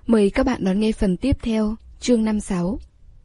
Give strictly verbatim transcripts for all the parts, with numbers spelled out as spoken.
Mời các bạn đón nghe phần tiếp theo, chương năm mươi sáu.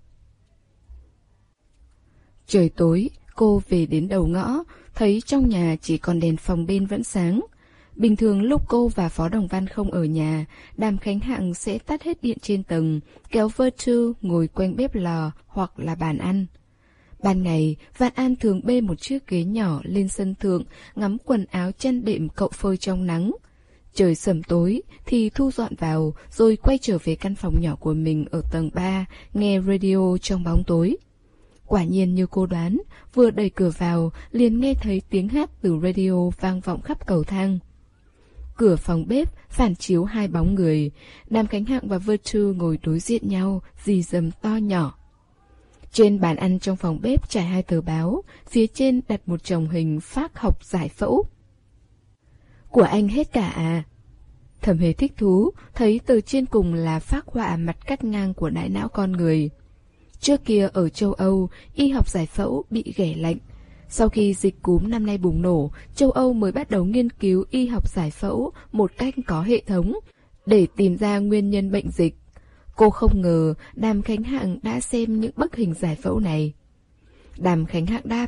Trời tối, cô về đến đầu ngõ, thấy trong nhà chỉ còn đèn phòng bên vẫn sáng. Bình thường lúc cô và Phó Đồng Văn không ở nhà, Đàm Khánh Hạng sẽ tắt hết điện trên tầng, kéo Virtu ngồi quanh bếp lò hoặc là bàn ăn. Ban ngày, Vạn An thường bê một chiếc ghế nhỏ lên sân thượng, ngắm quần áo chăn đệm cậu phơi trong nắng. Trời sẩm tối thì thu dọn vào, rồi quay trở về căn phòng nhỏ của mình ở tầng ba, nghe radio trong bóng tối. Quả nhiên như cô đoán, vừa đẩy cửa vào, liền nghe thấy tiếng hát từ radio vang vọng khắp cầu thang. Cửa phòng bếp phản chiếu hai bóng người, Đàm Khánh Hạng và Virtu ngồi đối diện nhau, rì rầm to nhỏ. Trên bàn ăn trong phòng bếp trải hai tờ báo, phía trên đặt một chồng hình phác học giải phẫu. Của anh hết cả à? Thẩm Hề thích thú, thấy từ trên cùng là phác họa mặt cắt ngang của đại não con người. Trước kia ở châu Âu, y học giải phẫu bị ghẻ lạnh. Sau khi dịch cúm năm nay bùng nổ, châu Âu mới bắt đầu nghiên cứu y học giải phẫu một cách có hệ thống, để tìm ra nguyên nhân bệnh dịch. Cô không ngờ Đàm Khánh Hạng đã xem những bức hình giải phẫu này. Đàm Khánh Hạng đáp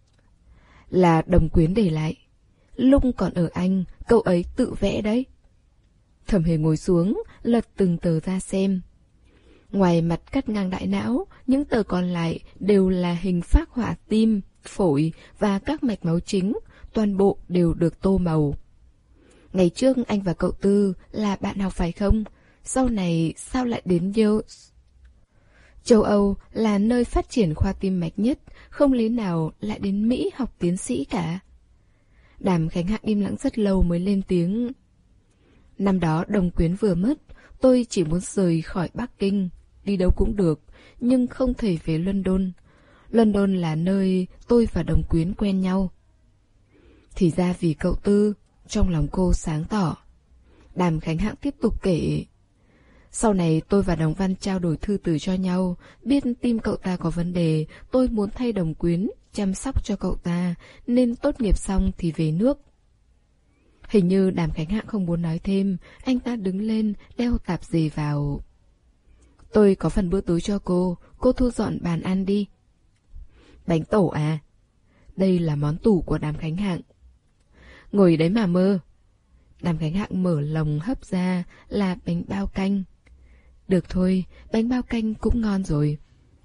là Đồng Quyến để lại. Lúc còn ở Anh, cậu ấy tự vẽ đấy. Thẩm Hề ngồi xuống, lật từng tờ ra xem. Ngoài mặt cắt ngang đại não, những tờ còn lại đều là hình phác họa tim, phổi và các mạch máu chính, toàn bộ đều được tô màu. Ngày trước anh và cậu Tư là bạn học phải không? Sau này sao lại đến Wales? Châu Âu là nơi phát triển khoa tim mạch nhất, không lý nào lại đến Mỹ học tiến sĩ cả. Đàm Khánh Hạng im lặng rất lâu mới lên tiếng. Năm đó Đồng Quyến vừa mất, tôi chỉ muốn rời khỏi Bắc Kinh, đi đâu cũng được, nhưng không thể về London. London là nơi tôi và Đồng Quyến quen nhau. Thì ra vì cậu Tư, trong lòng cô sáng tỏ. Đàm Khánh Hạng tiếp tục kể. Sau này tôi và Đồng Văn trao đổi thư từ cho nhau, biết tim cậu ta có vấn đề, tôi muốn thay Đồng Quyến chăm sóc cho cậu ta, nên tốt nghiệp xong thì về nước. Hình như Đàm Khánh Hạng không muốn nói thêm, anh ta đứng lên, đeo tạp dề vào. Tôi có phần bữa tối cho cô, cô thu dọn bàn ăn đi. Bánh tổ à? Đây là món tủ của Đàm Khánh Hạng. Ngồi đấy mà mơ. Đàm Khánh Hạng mở lồng hấp ra là bánh bao canh. Được thôi, bánh bao canh cũng ngon rồi.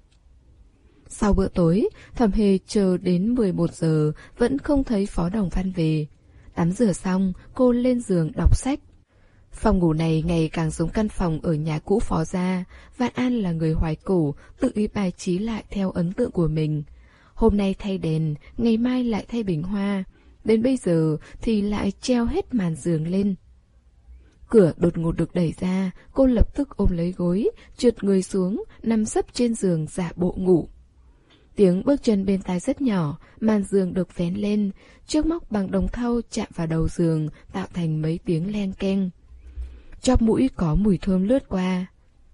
Sau bữa tối, Thẩm Hề chờ đến mười một giờ vẫn không thấy Phó Đồng Văn về. Tắm rửa xong, cô lên giường đọc sách. Phòng ngủ này ngày càng giống căn phòng ở nhà cũ Phó gia. Vạn An là người hoài cổ, tự ý bài trí lại theo ấn tượng của mình. Hôm nay thay đèn, ngày mai lại thay bình hoa. Đến bây giờ thì lại treo hết màn giường lên. Cửa đột ngột được đẩy ra, cô lập tức ôm lấy gối, trượt người xuống, nằm sấp trên giường giả bộ ngủ. Tiếng bước chân bên tai rất nhỏ, màn giường được vén lên, chiếc móc bằng đồng thau chạm vào đầu giường, tạo thành mấy tiếng len keng. Chóp mũi có mùi thơm lướt qua.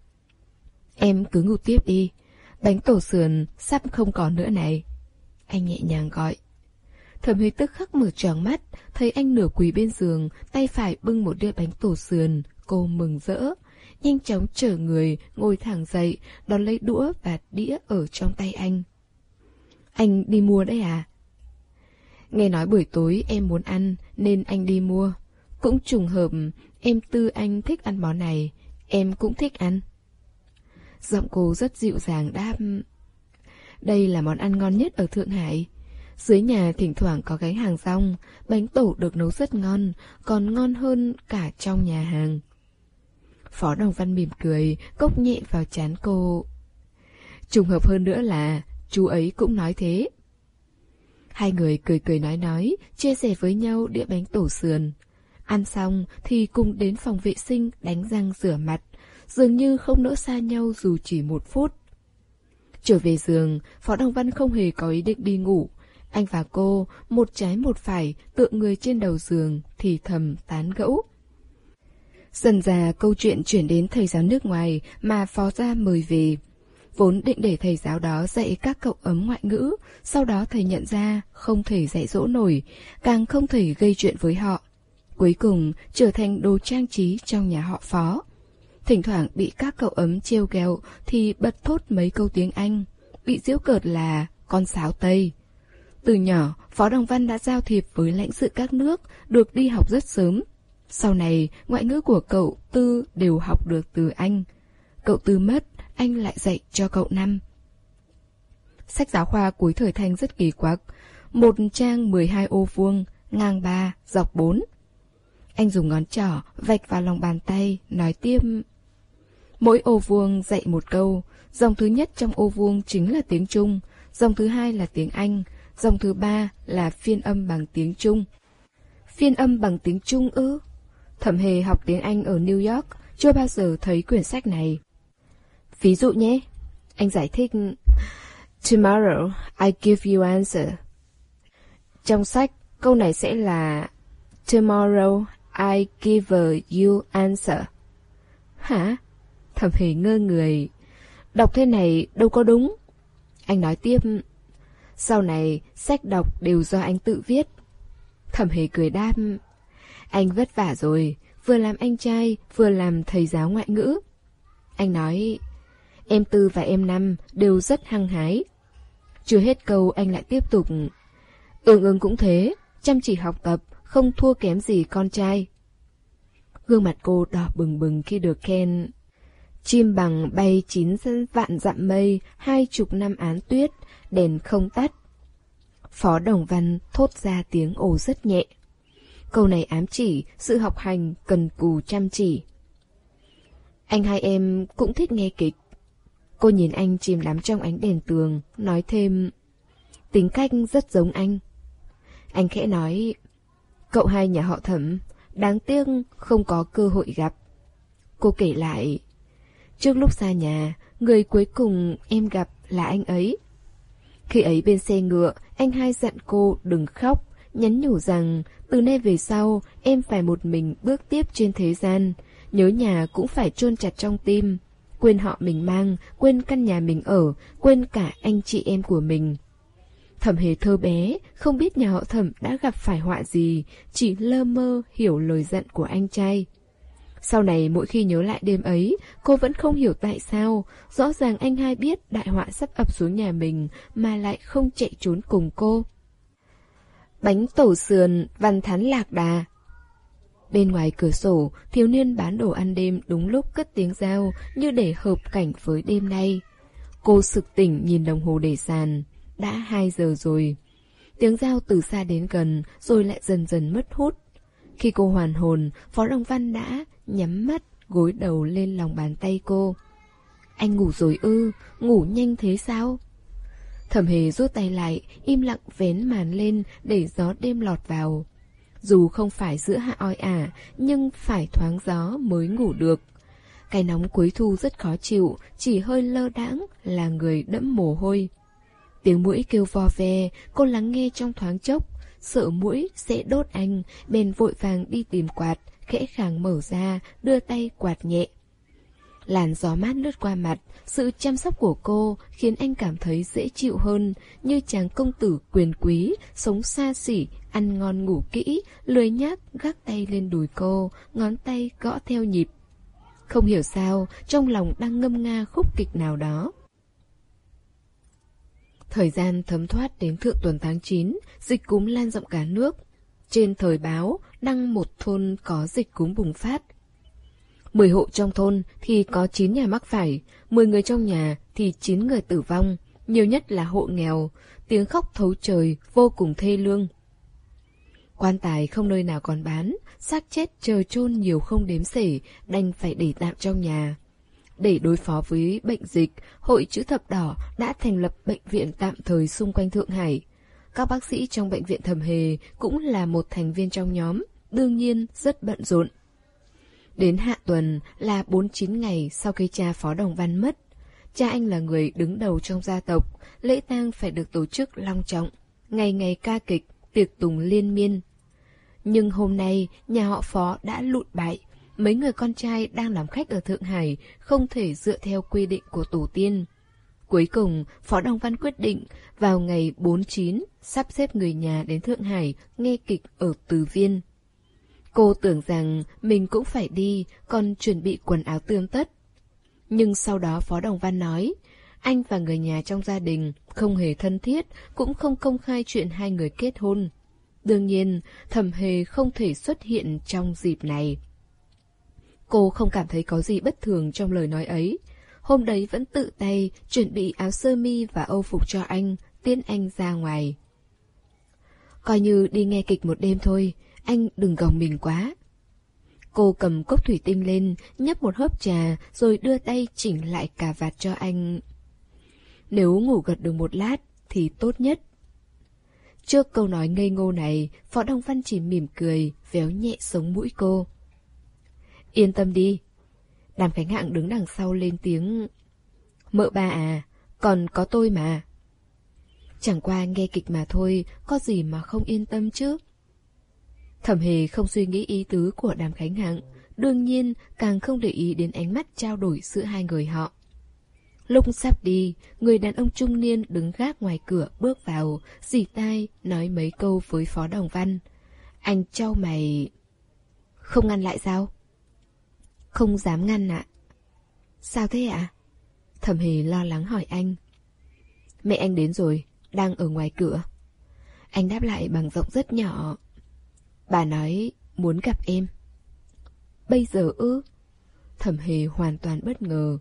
Em cứ ngủ tiếp đi, bánh tổ sườn sắp không còn nữa này. Anh nhẹ nhàng gọi. Thẩm Hề tức khắc mở tròn mắt, thấy anh nửa quỳ bên giường, tay phải bưng một đĩa bánh tổ sườn, cô mừng rỡ. Nhanh chóng trở người, ngồi thẳng dậy, đón lấy đũa và đĩa ở trong tay anh. Anh đi mua đấy à? Nghe nói buổi tối em muốn ăn, nên anh đi mua. Cũng trùng hợp, em Tư anh thích ăn món này, em cũng thích ăn. Giọng cô rất dịu dàng đáp. Đây là món ăn ngon nhất ở Thượng Hải. Dưới nhà thỉnh thoảng có gánh hàng rong, bánh tổ được nấu rất ngon, còn ngon hơn cả trong nhà hàng. Phó Đồng Văn mỉm cười, cốc nhẹ vào trán cô. Trùng hợp hơn nữa là chú ấy cũng nói thế. Hai người cười cười nói nói, chia sẻ với nhau đĩa bánh tổ sườn. Ăn xong thì cùng đến phòng vệ sinh đánh răng rửa mặt, dường như không nỡ xa nhau dù chỉ một phút. Trở về giường, Phó Đồng Văn không hề có ý định đi ngủ. Anh và cô, một trái một phải, tựa người trên đầu giường, thì thầm tán gẫu. Dần dà câu chuyện chuyển đến thầy giáo nước ngoài mà Phó gia mời về. Vốn định để thầy giáo đó dạy các cậu ấm ngoại ngữ, sau đó thầy nhận ra không thể dạy dỗ nổi, càng không thể gây chuyện với họ. Cuối cùng trở thành đồ trang trí trong nhà họ Phó. Thỉnh thoảng bị các cậu ấm trêu ghẹo thì bật thốt mấy câu tiếng Anh, bị giễu cợt là con sáo Tây. Từ nhỏ, Phó Đồng Văn đã giao thiệp với lãnh sự các nước, được đi học rất sớm. Sau này, ngoại ngữ của cậu Tư đều học được từ anh. Cậu Tư mất, anh lại dạy cho cậu Năm. Sách giáo khoa cuối thời Thanh rất kỳ quặc. Một trang mười hai ô vuông, ngang ba, dọc bốn. Anh dùng ngón trỏ vạch vào lòng bàn tay, nói tiếp. Mỗi ô vuông dạy một câu. Dòng thứ nhất trong ô vuông chính là tiếng Trung, dòng thứ hai là tiếng Anh, dòng thứ ba là phiên âm bằng tiếng Trung. Phiên âm bằng tiếng Trung ư? Thẩm Hề học tiếng Anh ở New York, chưa bao giờ thấy quyển sách này. Ví dụ nhé, anh giải thích. Tomorrow I give you answer. Trong sách, câu này sẽ là Tomorrow I give you answer. Hả? Thẩm Hề ngơ người. Đọc thế này đâu có đúng. Anh nói tiếp. Sau này, sách đọc đều do anh tự viết. Thẩm Hề cười đáp. Anh vất vả rồi, vừa làm anh trai, vừa làm thầy giáo ngoại ngữ. Anh nói, em Tư và em Năm đều rất hăng hái. Chưa hết câu anh lại tiếp tục. Ương Ương cũng thế, chăm chỉ học tập, không thua kém gì con trai. Gương mặt cô đỏ bừng bừng khi được khen. Chim bằng bay chín vạn dặm mây, hai chục năm án tuyết, đèn không tắt. Phó Đồng Văn thốt ra tiếng ồ rất nhẹ. Câu này ám chỉ sự học hành cần cù chăm chỉ. Anh hai em cũng thích nghe kịch. Cô nhìn anh chìm đắm trong ánh đèn tường, nói thêm. Tính cách rất giống anh. Anh khẽ nói. Cậu hai nhà họ Thẩm, đáng tiếc không có cơ hội gặp. Cô kể lại. Trước lúc xa nhà, người cuối cùng em gặp là anh ấy. Khi ấy bên xe ngựa, anh hai dặn cô đừng khóc, nhắn nhủ rằng từ nay về sau em phải một mình bước tiếp trên thế gian, nhớ nhà cũng phải chôn chặt trong tim, quên họ mình mang, quên căn nhà mình ở, quên cả anh chị em của mình. Thẩm Hề thơ bé, không biết nhà họ Thẩm đã gặp phải họa gì, chỉ lơ mơ hiểu lời dặn của anh trai. Sau này mỗi khi nhớ lại đêm ấy, cô vẫn không hiểu tại sao, rõ ràng anh hai biết đại họa sắp ập xuống nhà mình mà lại không chạy trốn cùng cô. Bánh tổ sườn, văn thán lạc đà. Bên ngoài cửa sổ, thiếu niên bán đồ ăn đêm đúng lúc cất tiếng reo như để hợp cảnh với đêm nay. Cô sực tỉnh nhìn đồng hồ để sàn. Đã hai giờ rồi. Tiếng reo từ xa đến gần rồi lại dần dần mất hút. Khi cô hoàn hồn, Phó Đồng Văn đã nhắm mắt, gối đầu lên lòng bàn tay cô. Anh ngủ rồi ư? Ngủ nhanh thế sao? Thẩm Hề rút tay lại, im lặng vén màn lên để gió đêm lọt vào. Dù không phải giữa hạ oi ả, nhưng phải thoáng gió mới ngủ được. Cái nóng cuối thu rất khó chịu, chỉ hơi lơ đãng là người đẫm mồ hôi. Tiếng muỗi kêu vo ve, cô lắng nghe trong thoáng chốc, sợ muỗi sẽ đốt anh, bèn vội vàng đi tìm quạt, khẽ khàng mở ra, đưa tay quạt nhẹ. Làn gió mát lướt qua mặt, sự chăm sóc của cô khiến anh cảm thấy dễ chịu hơn, như chàng công tử quyền quý, sống xa xỉ, ăn ngon ngủ kỹ, lười nhác gác tay lên đùi cô, ngón tay gõ theo nhịp. Không hiểu sao, trong lòng đang ngâm nga khúc kịch nào đó. Thời gian thấm thoát đến thượng tuần tháng chín, dịch cúm lan rộng cả nước. Trên thời báo đăng một thôn có dịch cúm bùng phát. Mười hộ trong thôn thì có chín nhà mắc phải, mười người trong nhà thì chín người tử vong, nhiều nhất là hộ nghèo, tiếng khóc thấu trời vô cùng thê lương. Quan tài không nơi nào còn bán, xác chết chờ chôn nhiều không đếm xuể, đành phải để tạm trong nhà. Để đối phó với bệnh dịch, Hội Chữ Thập Đỏ đã thành lập bệnh viện tạm thời xung quanh Thượng Hải. Các bác sĩ trong bệnh viện Thẩm Hề cũng là một thành viên trong nhóm, đương nhiên rất bận rộn. Đến hạ tuần là bốn mươi chín ngày sau khi cha Phó Đồng Văn mất. Cha anh là người đứng đầu trong gia tộc, lễ tang phải được tổ chức long trọng, ngày ngày ca kịch, tiệc tùng liên miên. Nhưng hôm nay, nhà họ Phó đã lụn bại. Mấy người con trai đang làm khách ở Thượng Hải không thể dựa theo quy định của tổ tiên. Cuối cùng, Phó Đồng Văn quyết định vào ngày bốn mươi chín sắp xếp người nhà đến Thượng Hải nghe kịch ở Từ Viên. Cô tưởng rằng mình cũng phải đi, còn chuẩn bị quần áo tươm tất. Nhưng sau đó Phó Đồng Văn nói, anh và người nhà trong gia đình không hề thân thiết, cũng không công khai chuyện hai người kết hôn. Đương nhiên, Thẩm Hề không thể xuất hiện trong dịp này. Cô không cảm thấy có gì bất thường trong lời nói ấy. Hôm đấy vẫn tự tay chuẩn bị áo sơ mi và âu phục cho anh, tiễn anh ra ngoài. Coi như đi nghe kịch một đêm thôi, anh đừng gồng mình quá. Cô cầm cốc thủy tinh lên, nhấp một hớp trà, rồi đưa tay chỉnh lại cà vạt cho anh. Nếu ngủ gật được một lát, thì tốt nhất. Trước câu nói ngây ngô này, Phó Đồng Văn chỉ mỉm cười, véo nhẹ sống mũi cô. Yên tâm đi. Đàm Khánh Hạng đứng đằng sau lên tiếng. Mợ ba à, còn có tôi mà. Chẳng qua nghe kịch mà thôi, có gì mà không yên tâm chứ. Thẩm Hề không suy nghĩ ý tứ của Đàm Khánh Hạng, đương nhiên càng không để ý đến ánh mắt trao đổi giữa hai người họ. Lúc sắp đi, người đàn ông trung niên đứng gác ngoài cửa bước vào, rỉ tai nói mấy câu với Phó Đồng Văn. Anh trao mày. Không ngăn lại sao? Không dám ngăn ạ. Sao thế ạ? Thẩm Hề lo lắng hỏi anh. Mẹ anh đến rồi, đang ở ngoài cửa. Anh đáp lại bằng giọng rất nhỏ. Bà nói muốn gặp em. Bây giờ ư? Thẩm Hề hoàn toàn bất ngờ.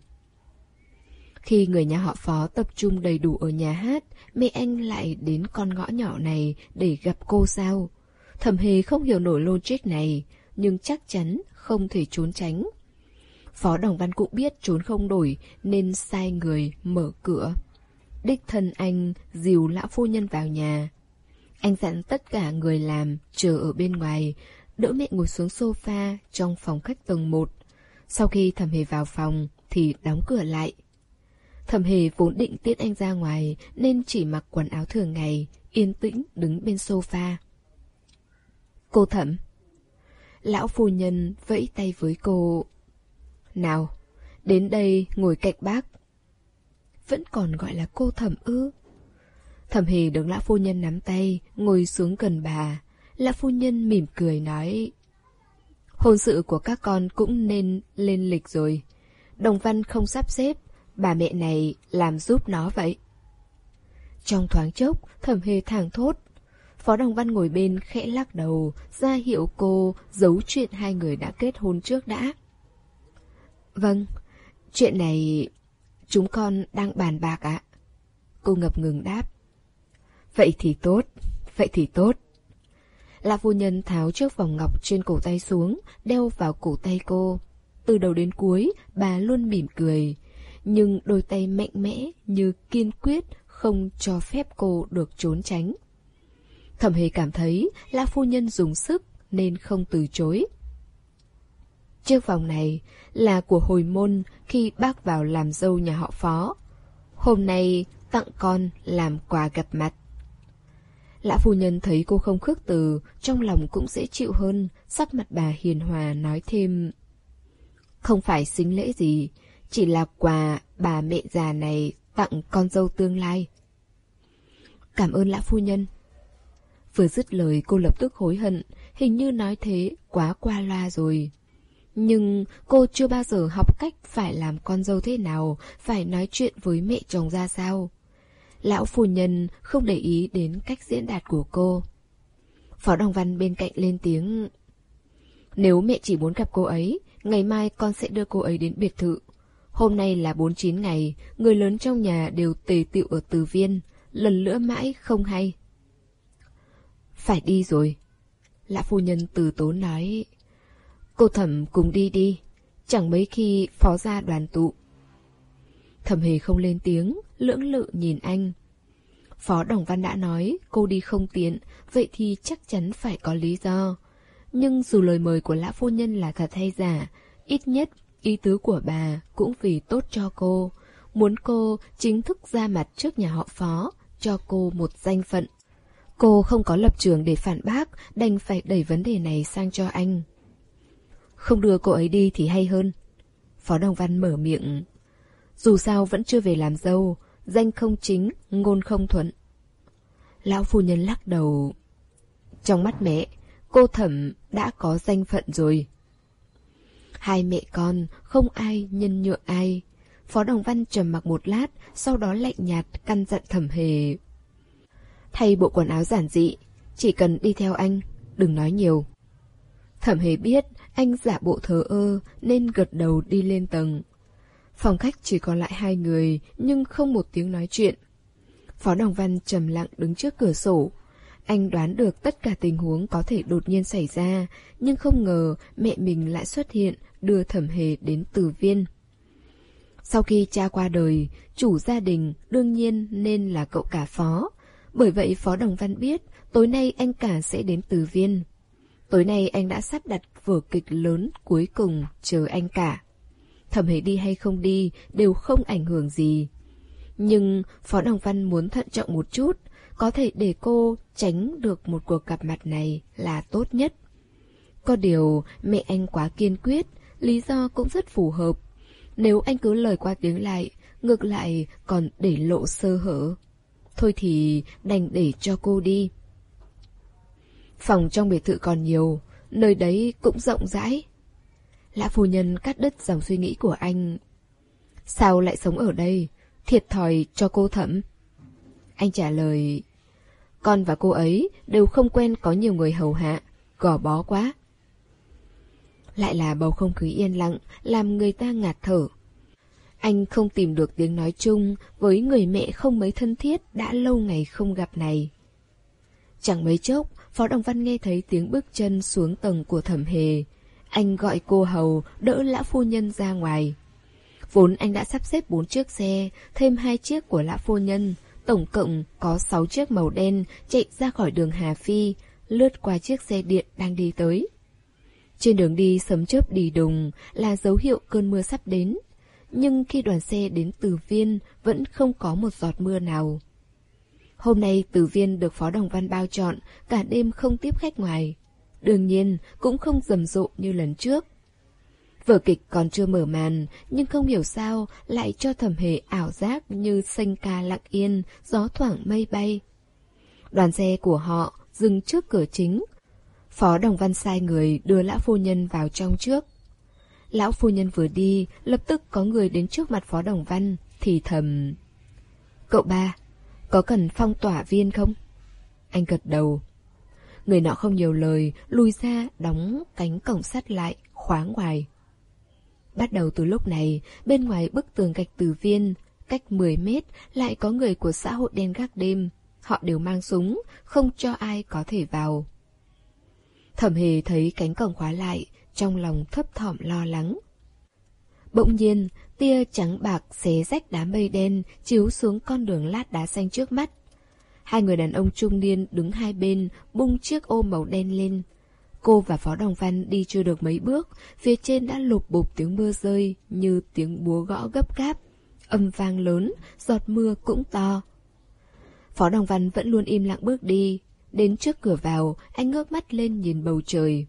Khi người nhà họ Phó tập trung đầy đủ ở nhà hát, mẹ anh lại đến con ngõ nhỏ này để gặp cô sao? Thẩm Hề không hiểu nổi logic này, nhưng chắc chắn không thể trốn tránh. Phó Đồng Văn cũng biết trốn không nổi nên sai người mở cửa. Đích thân anh dìu lão phu nhân vào nhà. Anh dặn tất cả người làm chờ ở bên ngoài, đỡ mẹ ngồi xuống sofa trong phòng khách tầng một. Sau khi Thẩm Hề vào phòng thì đóng cửa lại. Thẩm Hề vốn định tiễn anh ra ngoài nên chỉ mặc quần áo thường ngày, yên tĩnh đứng bên sofa. Cô Thẩm. Lão phu nhân vẫy tay với cô. Nào, đến đây ngồi cạnh bác. Vẫn còn gọi là cô Thẩm ư? Thẩm Hề được lão phu nhân nắm tay, ngồi xuống gần bà. Lão phu nhân mỉm cười nói. Hôn sự của các con cũng nên lên lịch rồi. Đồng Văn không sắp xếp, bà mẹ này làm giúp nó vậy. Trong thoáng chốc, Thẩm Hề thảng thốt. Phó Đồng Văn ngồi bên khẽ lắc đầu, ra hiệu cô giấu chuyện hai người đã kết hôn trước đã. Vâng, chuyện này chúng con đang bàn bạc ạ. Cô ngập ngừng đáp. Vậy thì tốt, vậy thì tốt. Lão phu nhân tháo chiếc vòng ngọc trên cổ tay xuống, đeo vào cổ tay cô. Từ đầu đến cuối, bà luôn mỉm cười, nhưng đôi tay mạnh mẽ như kiên quyết không cho phép cô được trốn tránh. Thẩm Hề cảm thấy lão phu nhân dùng sức nên không từ chối. Chiếc vòng này là của hồi môn khi bác vào làm dâu nhà họ Phó. Hôm nay tặng con làm quà gặp mặt. Lão phu nhân thấy cô không khước từ, trong lòng cũng dễ chịu hơn, sắc mặt bà hiền hòa nói thêm. Không phải sính lễ gì, chỉ là quà bà mẹ già này tặng con dâu tương lai. Cảm ơn lão phu nhân. Vừa dứt lời cô lập tức hối hận, hình như nói thế quá qua loa rồi. Nhưng cô chưa bao giờ học cách phải làm con dâu thế nào, phải nói chuyện với mẹ chồng ra sao. Lão phu nhân không để ý đến cách diễn đạt của cô. Phó Đồng Văn bên cạnh lên tiếng. Nếu mẹ chỉ muốn gặp cô ấy, ngày mai con sẽ đưa cô ấy đến biệt thự. Hôm nay là bốn mươi chín ngày, người lớn trong nhà đều tề tựu ở Từ Viên, lần nữa mãi không hay. Phải đi rồi. Lão phu nhân từ tốn nói. Cô Thẩm cùng đi đi, chẳng mấy khi phó gia đoàn tụ. Thẩm Hề không lên tiếng, lưỡng lự nhìn anh. Phó Đồng Văn đã nói cô đi không tiện, vậy thì chắc chắn phải có lý do. Nhưng dù lời mời của lão phu nhân là thật hay giả, ít nhất ý tứ của bà cũng vì tốt cho cô, muốn cô chính thức ra mặt trước nhà họ Phó, cho cô một danh phận. Cô không có lập trường để phản bác, đành phải đẩy vấn đề này sang cho anh. Không đưa cô ấy đi thì hay hơn. Phó Đồng Văn mở miệng. Dù sao vẫn chưa về làm dâu, danh không chính, ngôn không thuận. Lão phu nhân lắc đầu. Trong mắt mẹ, cô Thẩm đã có danh phận rồi. Hai mẹ con, không ai nhân nhượng ai. Phó Đồng Văn trầm mặc một lát, sau đó lạnh nhạt căn dặn Thẩm Hề. Thay bộ quần áo giản dị, chỉ cần đi theo anh, đừng nói nhiều. Thẩm Hề biết anh giả bộ thờ ơ nên gật đầu đi lên tầng. Phòng khách chỉ còn lại hai người nhưng không một tiếng nói chuyện. Phó Đồng Văn trầm lặng đứng trước cửa sổ. Anh đoán được tất cả tình huống có thể đột nhiên xảy ra, nhưng không ngờ mẹ mình lại xuất hiện đưa Thẩm Hề đến Từ Viên. Sau khi cha qua đời, chủ gia đình đương nhiên nên là cậu cả Phó. Bởi vậy Phó Đồng Văn biết tối nay anh cả sẽ đến Từ Viên. Tối nay anh đã sắp đặt vở kịch lớn cuối cùng chờ anh cả. Thẩm Hề đi hay không đi đều không ảnh hưởng gì. Nhưng Phó Đồng Văn muốn thận trọng một chút, có thể để cô tránh được một cuộc gặp mặt này là tốt nhất. Có điều mẹ anh quá kiên quyết, lý do cũng rất phù hợp. Nếu anh cứ lời qua tiếng lại, ngược lại còn để lộ sơ hở. Thôi thì đành để cho cô đi. Phòng trong biệt thự còn nhiều, nơi đấy cũng rộng rãi. Lã phu nhân cắt đứt dòng suy nghĩ của anh. Sao lại sống ở đây? Thiệt thòi cho cô Thẩm. Anh trả lời, con và cô ấy đều không quen có nhiều người hầu hạ, gò bó quá. Lại là bầu không khí yên lặng, làm người ta ngạt thở. Anh không tìm được tiếng nói chung với người mẹ không mấy thân thiết đã lâu ngày không gặp này. Chẳng mấy chốc, Phó Đồng Văn nghe thấy tiếng bước chân xuống tầng của Thẩm Hề. Anh gọi cô hầu đỡ Lã phu nhân ra ngoài. Vốn anh đã sắp xếp bốn chiếc xe, thêm hai chiếc của Lã phu nhân, tổng cộng có sáu chiếc màu đen chạy ra khỏi đường Hà Phi, lướt qua chiếc xe điện đang đi tới. Trên đường đi sấm chớp đì đùng là dấu hiệu cơn mưa sắp đến, nhưng khi đoàn xe đến Từ Viên vẫn không có một giọt mưa nào. Hôm nay Từ Viên được Phó Đồng Văn bao trọn, cả đêm không tiếp khách ngoài. Đương nhiên cũng không rầm rộ như lần trước. Vở kịch còn chưa mở màn, nhưng không hiểu sao lại cho Thẩm Hề ảo giác như sanh ca lặng yên, gió thoảng mây bay. Đoàn xe của họ dừng trước cửa chính. Phó Đồng Văn sai người đưa Lão phu nhân vào trong trước. Lão phu nhân vừa đi, lập tức có người đến trước mặt Phó Đồng Văn, thì thầm. Cậu ba, có cần phong tỏa viên không? Anh gật đầu. Người nọ không nhiều lời, lùi ra, đóng cánh cổng sắt lại, khóa ngoài. Bắt đầu từ lúc này, bên ngoài bức tường gạch Từ Viên, cách mười mét lại có người của xã hội đen gác đêm. Họ đều mang súng, không cho ai có thể vào. Thẩm Hề thấy cánh cổng khóa lại, trong lòng thấp thỏm lo lắng. Bỗng nhiên, tia trắng bạc xé rách đám mây đen chiếu xuống con đường lát đá xanh trước mắt. Hai người đàn ông trung niên đứng hai bên bung chiếc ô màu đen lên. Cô và Phó Đồng Văn đi chưa được mấy bước, phía trên đã lụp bụp tiếng mưa rơi như tiếng búa gõ gấp gáp. Âm vang lớn, giọt mưa cũng to. Phó Đồng Văn vẫn luôn im lặng bước đi. Đến trước cửa vào, anh ngước mắt lên nhìn bầu trời.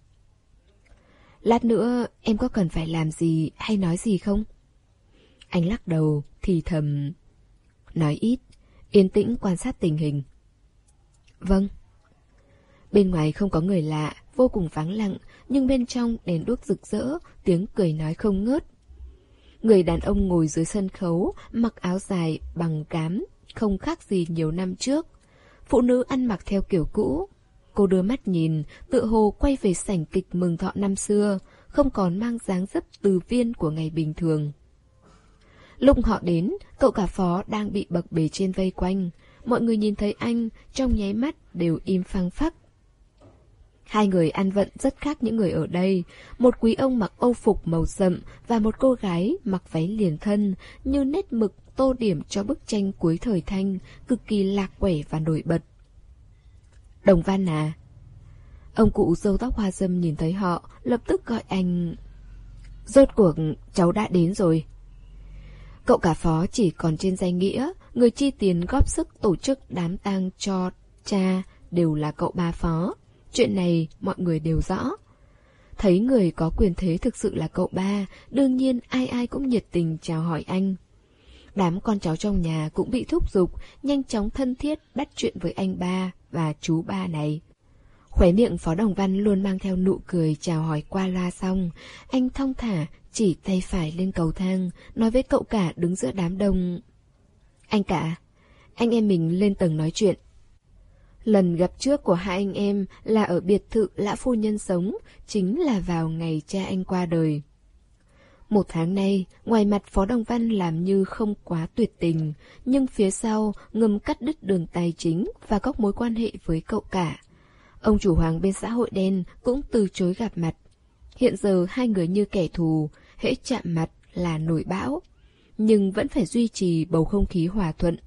Lát nữa em có cần phải làm gì hay nói gì không? Anh lắc đầu, thì thầm. Nói ít, yên tĩnh quan sát tình hình. Vâng. Bên ngoài không có người lạ, vô cùng vắng lặng, nhưng bên trong đèn đuốc rực rỡ, tiếng cười nói không ngớt. Người đàn ông ngồi dưới sân khấu, mặc áo dài bằng cám, không khác gì nhiều năm trước. Phụ nữ ăn mặc theo kiểu cũ. Cô đưa mắt nhìn, tựa hồ quay về sảnh kịch mừng thọ năm xưa, không còn mang dáng dấp Từ Viên của ngày bình thường. Lúc họ đến, cậu cả Phó đang bị bậc bề trên vây quanh. Mọi người nhìn thấy anh, trong nháy mắt đều im phăng phắc. Hai người ăn vận rất khác những người ở đây. Một quý ông mặc âu phục màu sậm và một cô gái mặc váy liền thân, như nét mực tô điểm cho bức tranh cuối thời Thanh, cực kỳ lạc quẻ và nổi bật. Đồng Văn à? Ông cụ râu tóc hoa râm nhìn thấy họ, lập tức gọi anh. Rốt cuộc cháu đã đến rồi. Cậu cả Phó chỉ còn trên danh nghĩa, người chi tiền góp sức tổ chức đám tang cho cha đều là cậu ba Phó. Chuyện này mọi người đều rõ. Thấy người có quyền thế thực sự là cậu ba, đương nhiên ai ai cũng nhiệt tình chào hỏi anh. Đám con cháu trong nhà cũng bị thúc giục, nhanh chóng thân thiết bắt chuyện với anh ba và chú ba này. Khóe miệng Phó Đồng Văn luôn mang theo nụ cười chào hỏi qua loa xong, anh thong thả chỉ tay phải lên cầu thang, nói với cậu cả đứng giữa đám đông. Anh cả, anh em mình lên tầng nói chuyện. Lần gặp trước của hai anh em là ở biệt thự Lã Phu Nhân sống, chính là vào ngày cha anh qua đời. Một tháng nay, ngoài mặt Phó Đồng Văn làm như không quá tuyệt tình, nhưng phía sau ngầm cắt đứt đường tài chính và các mối quan hệ với cậu cả. Ông chủ Hoàng bên xã hội đen cũng từ chối gặp mặt. Hiện giờ hai người như kẻ thù, hễ chạm mặt là nổi bão, nhưng vẫn phải duy trì bầu không khí hòa thuận.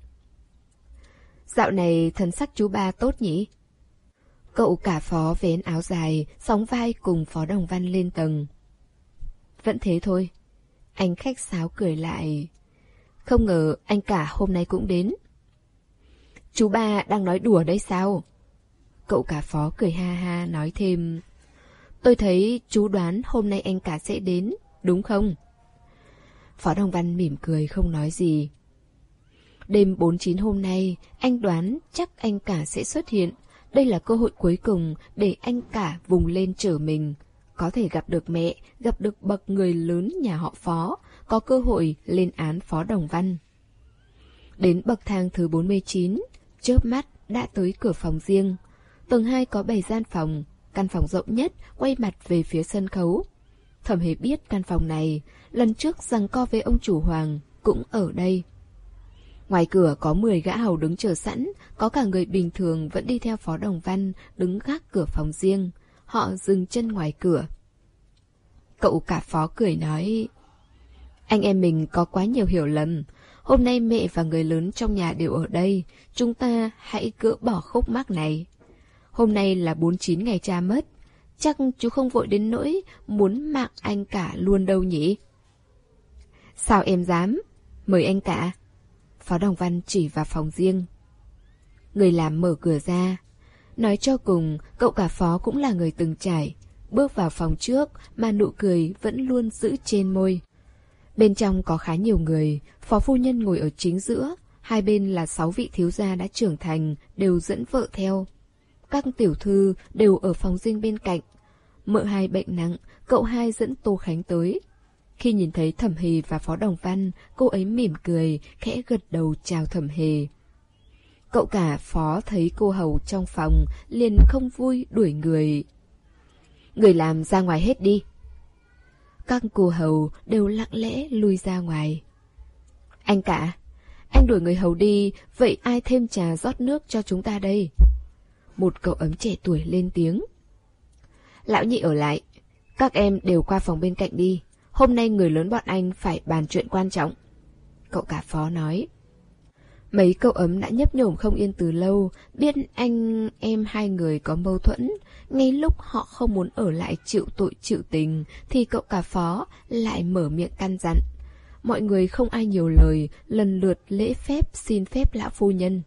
Dạo này thần sắc chú ba tốt nhỉ? Cậu cả Phó vén áo dài, sóng vai cùng Phó Đồng Văn lên tầng. Vẫn thế thôi. Anh khách sáo cười lại. Không ngờ anh cả hôm nay cũng đến. Chú ba đang nói đùa đấy sao? Cậu cả Phó cười ha ha nói thêm. Tôi thấy chú đoán hôm nay anh cả sẽ đến, đúng không? Phó Đồng Văn mỉm cười không nói gì. Đêm bốn chín hôm nay, anh đoán chắc anh cả sẽ xuất hiện. Đây là cơ hội cuối cùng để anh cả vùng lên trở mình. Có thể gặp được mẹ, gặp được bậc người lớn nhà họ Phó, có cơ hội lên án Phó Đồng Văn. Đến bậc thang thứ bốn mươi chín, chớp mắt đã tới cửa phòng riêng. Tầng hai có bảy gian phòng, căn phòng rộng nhất quay mặt về phía sân khấu. Thẩm Hề biết căn phòng này, lần trước giằng co với ông chủ Hoàng cũng ở đây. Ngoài cửa có mười gã hầu đứng chờ sẵn, có cả người bình thường vẫn đi theo Phó Đồng Văn đứng gác cửa phòng riêng. Họ dừng chân ngoài cửa. Cậu cả Phó cười nói, anh em mình có quá nhiều hiểu lầm. Hôm nay mẹ và người lớn trong nhà đều ở đây, chúng ta hãy gỡ bỏ khúc mắc này. Hôm nay là bốn chín ngày cha mất, chắc chú không vội đến nỗi muốn mạng anh cả luôn đâu nhỉ? Sao em dám? Mời anh cả. Phó Đồng Văn chỉ vào phòng riêng. Người làm mở cửa ra. Nói cho cùng, cậu cả Phó cũng là người từng trải. Bước vào phòng trước mà nụ cười vẫn luôn giữ trên môi. Bên trong có khá nhiều người, Phó phu nhân ngồi ở chính giữa. Hai bên là sáu vị thiếu gia đã trưởng thành, đều dẫn vợ theo. Các tiểu thư đều ở phòng riêng bên cạnh. Mợ hai bệnh nặng, cậu hai dẫn Tô Khánh tới. Khi nhìn thấy Thẩm Hề và Phó Đồng Văn, cô ấy mỉm cười, khẽ gật đầu chào Thẩm Hề. Cậu cả Phó thấy cô hầu trong phòng, liền không vui đuổi người. Người làm ra ngoài hết đi. Các cô hầu đều lặng lẽ lui ra ngoài. Anh cả, anh đuổi người hầu đi, vậy ai thêm trà rót nước cho chúng ta đây? Một cậu ấm trẻ tuổi lên tiếng. Lão nhị ở lại, các em đều qua phòng bên cạnh đi. Hôm nay người lớn bọn anh phải bàn chuyện quan trọng. Cậu cả Phó nói. Mấy cậu ấm đã nhấp nhổm không yên từ lâu, biết anh em hai người có mâu thuẫn. Ngay lúc họ không muốn ở lại chịu tội chịu tình, thì cậu cả Phó lại mở miệng căn dặn. Mọi người không ai nhiều lời, lần lượt lễ phép xin phép lão phu nhân.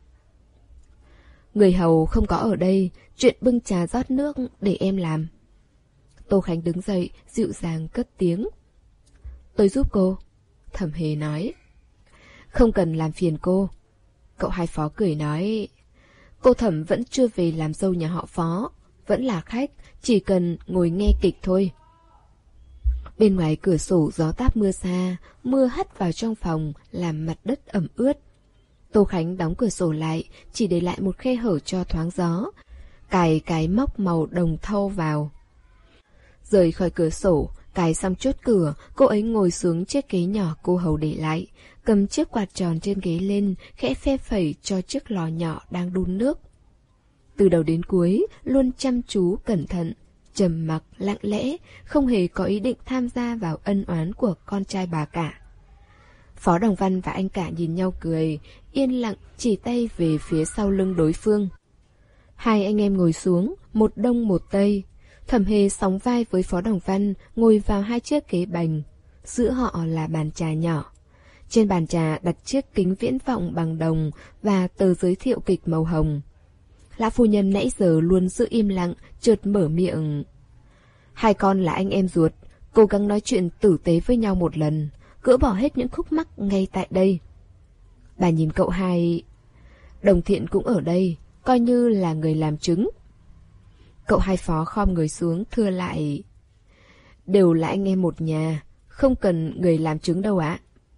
Người hầu không có ở đây, chuyện bưng trà rót nước để em làm. Tô Khánh đứng dậy, dịu dàng cất tiếng. Tôi giúp cô, Thẩm Hề nói. Không cần làm phiền cô. Cậu hai Phó cười nói. Cô Thẩm vẫn chưa về làm dâu nhà họ Phó, vẫn là khách, chỉ cần ngồi nghe kịch thôi. Bên ngoài cửa sổ gió táp mưa xa, mưa hắt vào trong phòng làm mặt đất ẩm ướt. Tô Khánh đóng cửa sổ lại, chỉ để lại một khe hở cho thoáng gió, cài cái móc màu đồng thau vào. Rời khỏi cửa sổ, cài xong chốt cửa, cô ấy ngồi xuống chiếc ghế nhỏ cô hầu để lại, cầm chiếc quạt tròn trên ghế lên, khẽ phe phẩy cho chiếc lò nhỏ đang đun nước. Từ đầu đến cuối, luôn chăm chú, cẩn thận, trầm mặc, lặng lẽ, không hề có ý định tham gia vào ân oán của con trai bà cả. Phó Đồng Văn và anh cả nhìn nhau cười, yên lặng chỉ tay về phía sau lưng đối phương. Hai anh em ngồi xuống, một đông một tây. Thẩm Hề sóng vai với Phó Đồng Văn, ngồi vào hai chiếc ghế bành. Giữa họ là bàn trà nhỏ. Trên bàn trà đặt chiếc kính viễn vọng bằng đồng và tờ giới thiệu kịch màu hồng. Lão phu nhân nãy giờ luôn giữ im lặng, chợt mở miệng. Hai con là anh em ruột, cố gắng nói chuyện tử tế với nhau một lần, gỡ bỏ hết những khúc mắc ngay tại đây. Bà nhìn cậu hai. Đồng Thiện cũng ở đây, coi như là người làm chứng. Cậu hai phó khom người xuống thưa lại. Đều là anh em một nhà, không cần người làm chứng đâu ạ.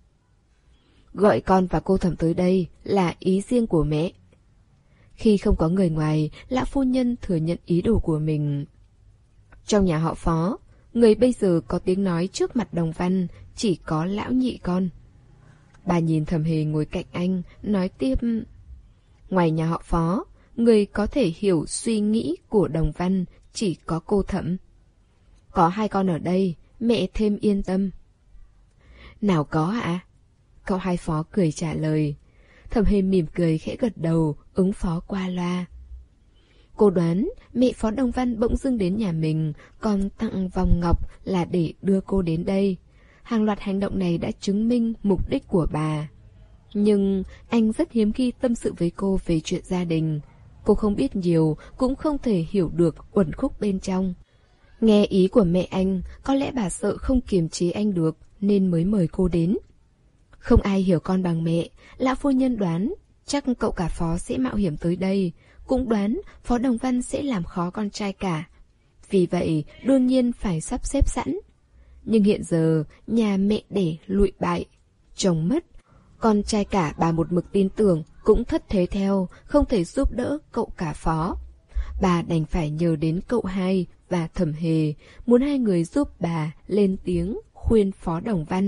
Gọi con và cô Thẩm tới đây là ý riêng của mẹ. Khi không có người ngoài, lão phu nhân thừa nhận ý đồ của mình. Trong nhà họ Phó, người bây giờ có tiếng nói trước mặt Đồng Văn chỉ có lão nhị con. Bà nhìn Thẩm Hề ngồi cạnh anh, nói tiếp. Ngoài nhà họ Phó, người có thể hiểu suy nghĩ của Đồng Văn chỉ có cô Thẩm. Có hai con ở đây, mẹ thêm yên tâm. Nào có ạ? À? Cậu hai phó cười trả lời. Thẩm Hề mỉm cười khẽ gật đầu, ứng phó qua loa. Cô đoán mẹ Phó Đồng Văn bỗng dưng đến nhà mình, còn tặng vòng ngọc là để đưa cô đến đây. Hàng loạt hành động này đã chứng minh mục đích của bà. Nhưng anh rất hiếm khi tâm sự với cô về chuyện gia đình. Cô không biết nhiều, cũng không thể hiểu được uẩn khúc bên trong. Nghe ý của mẹ anh, có lẽ bà sợ không kiềm chế anh được, nên mới mời cô đến. Không ai hiểu con bằng mẹ, lão phu nhân đoán chắc cậu cả Phó sẽ mạo hiểm tới đây, cũng đoán Phó Đồng Văn sẽ làm khó con trai cả. Vì vậy, đương nhiên phải sắp xếp sẵn. Nhưng hiện giờ, nhà mẹ đẻ lụi bại, chồng mất, con trai cả bà một mực tin tưởng cũng thất thế theo, không thể giúp đỡ cậu cả Phó. Bà đành phải nhờ đến cậu hai và Thẩm Hề, muốn hai người giúp bà lên tiếng khuyên Phó Đồng Văn.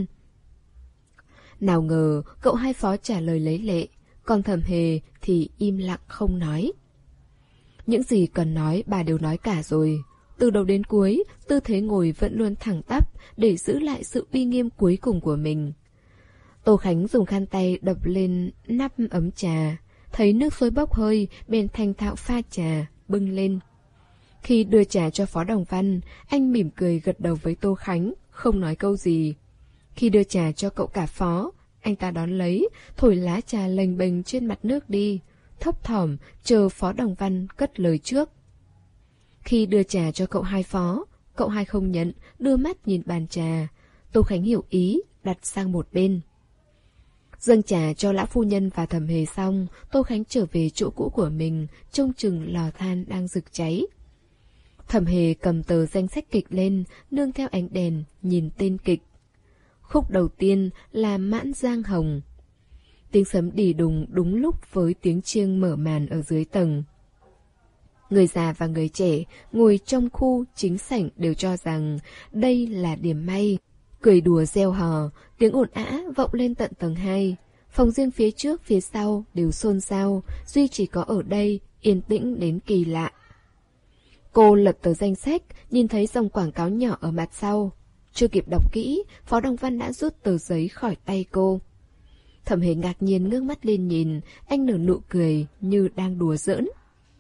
Nào ngờ cậu hai Phó trả lời lấy lệ, còn Thẩm Hề thì im lặng không nói. Những gì cần nói bà đều nói cả rồi. Từ đầu đến cuối, tư thế ngồi vẫn luôn thẳng tắp để giữ lại sự uy nghiêm cuối cùng của mình. Tô Khánh dùng khăn tay đập lên nắp ấm trà, thấy nước sôi bốc hơi, bèn thành thạo pha trà, bưng lên. Khi đưa trà cho Phó Đồng Văn, anh mỉm cười gật đầu với Tô Khánh, không nói câu gì. Khi đưa trà cho cậu cả Phó, anh ta đón lấy, thổi lá trà lềnh bềnh trên mặt nước đi, thấp thỏm chờ Phó Đồng Văn cất lời trước. Khi đưa trà cho cậu hai Phó, cậu hai không nhận, đưa mắt nhìn bàn trà. Tô Khánh hiểu ý, đặt sang một bên. Dâng trà cho lão phu nhân và Thẩm Hề xong, Tô Khánh trở về chỗ cũ của mình, trông chừng lò than đang rực cháy. Thẩm Hề cầm tờ danh sách kịch lên, nương theo ánh đèn, nhìn tên kịch. Khúc đầu tiên là Mãn Giang Hồng. Tiếng sấm đì đùng đúng lúc với tiếng chiêng mở màn ở dưới tầng. Người già và người trẻ ngồi trong khu chính sảnh đều cho rằng đây là điểm may. Cười đùa reo hò, tiếng ồn ã vọng lên tận tầng hai. Phòng riêng phía trước phía sau đều xôn xao, duy chỉ có ở đây yên tĩnh đến kỳ lạ. Cô lật tờ danh sách, nhìn thấy dòng quảng cáo nhỏ ở mặt sau. Chưa kịp đọc kỹ, Phó Đồng Văn đã rút tờ giấy khỏi tay cô. Thẩm Hề ngạc nhiên ngước mắt lên nhìn, anh nở nụ cười như đang đùa giỡn.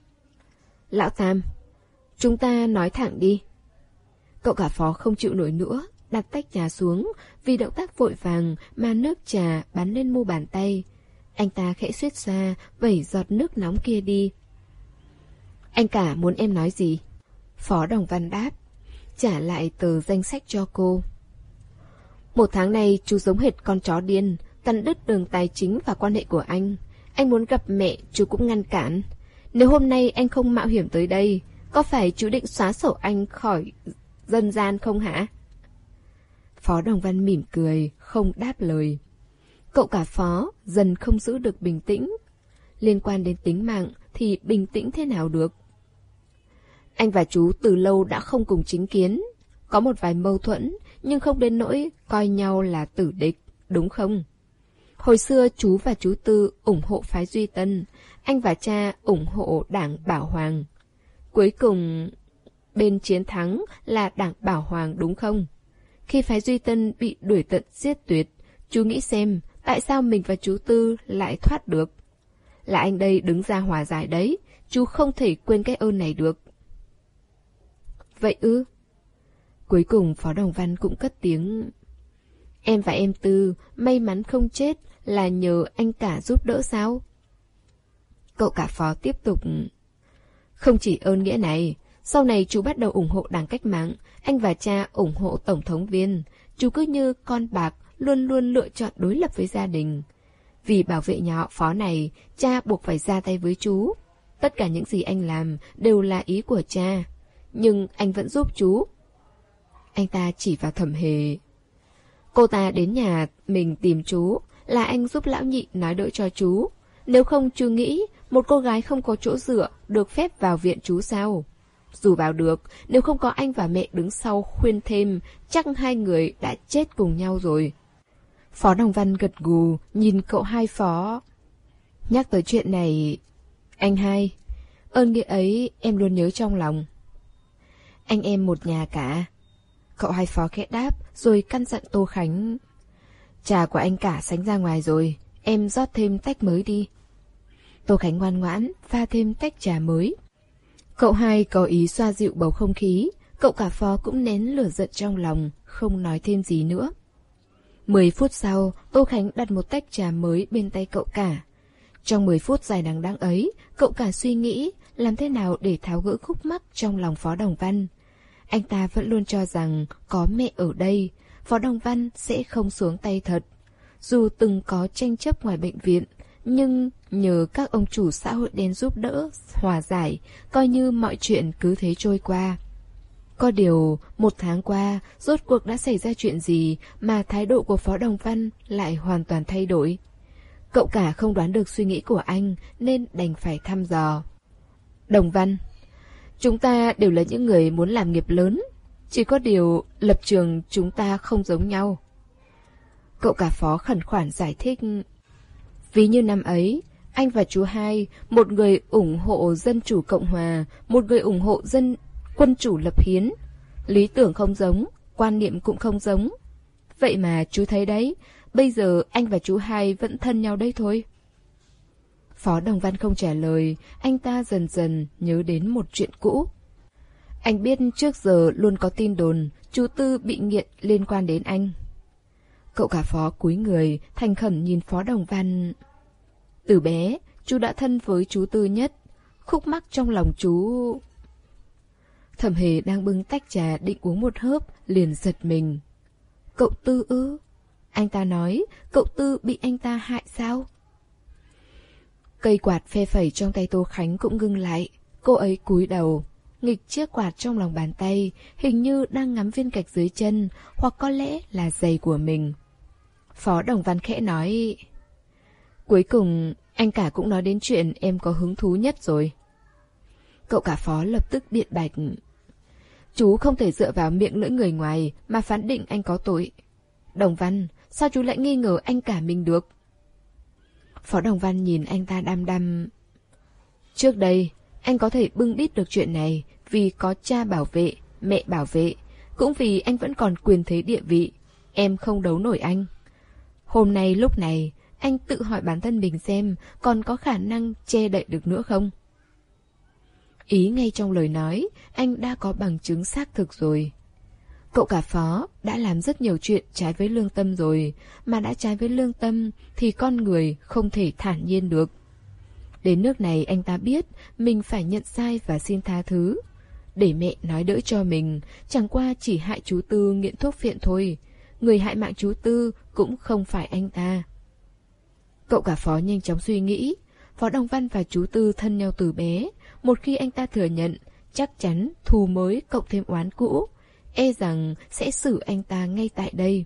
Lão Tam, chúng ta nói thẳng đi. Cậu cả Phó không chịu nổi nữa, đặt tách trà xuống, vì động tác vội vàng mà nước trà bắn lên mu bàn tay. Anh ta khẽ suýt xoa, vẩy giọt nước nóng kia đi. Anh cả muốn em nói gì? Phó Đồng Văn đáp, trả lại tờ danh sách cho cô. Một tháng nay chú giống hệt con chó điên, cắt đứt đường tài chính và quan hệ của anh. Anh muốn gặp mẹ, chú cũng ngăn cản. Nếu hôm nay anh không mạo hiểm tới đây, có phải chú định xóa sổ anh khỏi dân gian không hả? Phó Đồng Văn mỉm cười, không đáp lời. Cậu cả Phó dần không giữ được bình tĩnh. Liên quan đến tính mạng thì bình tĩnh thế nào được? Anh và chú từ lâu đã không cùng chính kiến. Có một vài mâu thuẫn, nhưng không đến nỗi coi nhau là tử địch, đúng không? Hồi xưa chú và chú Tư ủng hộ phái Duy Tân, anh và cha ủng hộ đảng Bảo Hoàng. Cuối cùng, bên chiến thắng là đảng Bảo Hoàng đúng không? Khi phái Duy Tân bị đuổi tận giết tuyệt, chú nghĩ xem tại sao mình và chú Tư lại thoát được? Là anh đây đứng ra hòa giải đấy, chú không thể quên cái ơn này được. Vậy ư? Cuối cùng Phó Đồng Văn cũng cất tiếng. Em và em Tư may mắn không chết là nhờ anh cả giúp đỡ sao? Cậu cả Phó tiếp tục. Không chỉ ơn nghĩa này, sau này chú bắt đầu ủng hộ đảng cách mạng, anh và cha ủng hộ tổng thống viên. Chú cứ như con bạc luôn luôn lựa chọn đối lập với gia đình. Vì bảo vệ nhà họ Phó này, cha buộc phải ra tay với chú. Tất cả những gì anh làm đều là ý của cha. Nhưng anh vẫn giúp chú. Anh ta chỉ vào Thẩm Hề. Cô ta đến nhà mình tìm chú, là anh giúp lão nhị nói đỡ cho chú. Nếu không chú nghĩ một cô gái không có chỗ dựa được phép vào viện chú sao? Dù vào được, nếu không có anh và mẹ đứng sau khuyên thêm, chắc hai người đã chết cùng nhau rồi. Phó Đồng Văn gật gù, nhìn cậu hai Phó. Nhắc tới chuyện này, anh hai, ơn nghĩa ấy em luôn nhớ trong lòng. Anh em một nhà cả. Cậu hai Phó khẽ đáp, rồi căn dặn Tô Khánh. Trà của anh cả sánh ra ngoài rồi, em rót thêm tách mới đi. Tô Khánh ngoan ngoãn, pha thêm tách trà mới. Cậu hai có ý xoa dịu bầu không khí, cậu cả Phó cũng nén lửa giận trong lòng, không nói thêm gì nữa. Mười phút sau, Tô Khánh đặt một tách trà mới bên tay cậu cả. Trong mười phút dài đằng đẵng ấy, cậu cả suy nghĩ làm thế nào để tháo gỡ khúc mắc trong lòng Phó Đồng Văn. Anh ta vẫn luôn cho rằng có mẹ ở đây, Phó Đồng Văn sẽ không xuống tay thật. Dù từng có tranh chấp ngoài bệnh viện, nhưng nhờ các ông chủ xã hội đen giúp đỡ, hòa giải, coi như mọi chuyện cứ thế trôi qua. Có điều, một tháng qua, rốt cuộc đã xảy ra chuyện gì mà thái độ của Phó Đồng Văn lại hoàn toàn thay đổi. Cậu cả không đoán được suy nghĩ của anh nên đành phải thăm dò. Đồng Văn, chúng ta đều là những người muốn làm nghiệp lớn, chỉ có điều lập trường chúng ta không giống nhau. Cậu cả Phó khẩn khoản giải thích. Ví như năm ấy, anh và chú hai, một người ủng hộ dân chủ Cộng hòa, một người ủng hộ dân quân chủ lập hiến. Lý tưởng không giống, quan niệm cũng không giống. Vậy mà chú thấy đấy, bây giờ anh và chú hai vẫn thân nhau đấy thôi. Phó Đồng Văn không trả lời, anh ta dần dần nhớ đến một chuyện cũ. Anh biết trước giờ luôn có tin đồn chú Tư bị nghiện liên quan đến anh. Cậu cả Phó cúi người, thành khẩn nhìn Phó Đồng Văn. Từ bé, chú đã thân với chú Tư nhất. Khúc mắc trong lòng chú... Thẩm Hề đang bưng tách trà định uống một hớp, liền giật mình. Cậu Tư ư? Anh ta nói, cậu Tư bị anh ta hại sao? Cây quạt phe phẩy trong tay Tô Khánh cũng ngưng lại. Cô ấy cúi đầu, nghịch chiếc quạt trong lòng bàn tay, hình như đang ngắm viên gạch dưới chân, hoặc có lẽ là giày của mình. Phó Đồng Văn khẽ nói. Cuối cùng, anh cả cũng nói đến chuyện em có hứng thú nhất rồi. Cậu cả Phó lập tức điện bạch. Chú không thể dựa vào miệng lưỡi người ngoài mà phán định anh có tội. Đồng Văn, sao chú lại nghi ngờ anh cả mình được? Phó Đồng Văn nhìn anh ta đăm đăm. Trước đây, anh có thể bưng bít được chuyện này vì có cha bảo vệ, mẹ bảo vệ, cũng vì anh vẫn còn quyền thế địa vị. Em không đấu nổi anh. Hôm nay lúc này, anh tự hỏi bản thân mình xem còn có khả năng che đậy được nữa không? Ý ngay trong lời nói, anh đã có bằng chứng xác thực rồi. Cậu cả Phó đã làm rất nhiều chuyện trái với lương tâm rồi, mà đã trái với lương tâm thì con người không thể thản nhiên được. Đến nước này anh ta biết mình phải nhận sai và xin tha thứ. Để mẹ nói đỡ cho mình, chẳng qua chỉ hại chú Tư nghiện thuốc phiện thôi. Người hại mạng chú Tư cũng không phải anh ta. Cậu cả Phó nhanh chóng suy nghĩ. Phó Đồng Văn và chú Tư thân nhau từ bé. Một khi anh ta thừa nhận, chắc chắn thù mới cộng thêm oán cũ, e rằng sẽ xử anh ta ngay tại đây.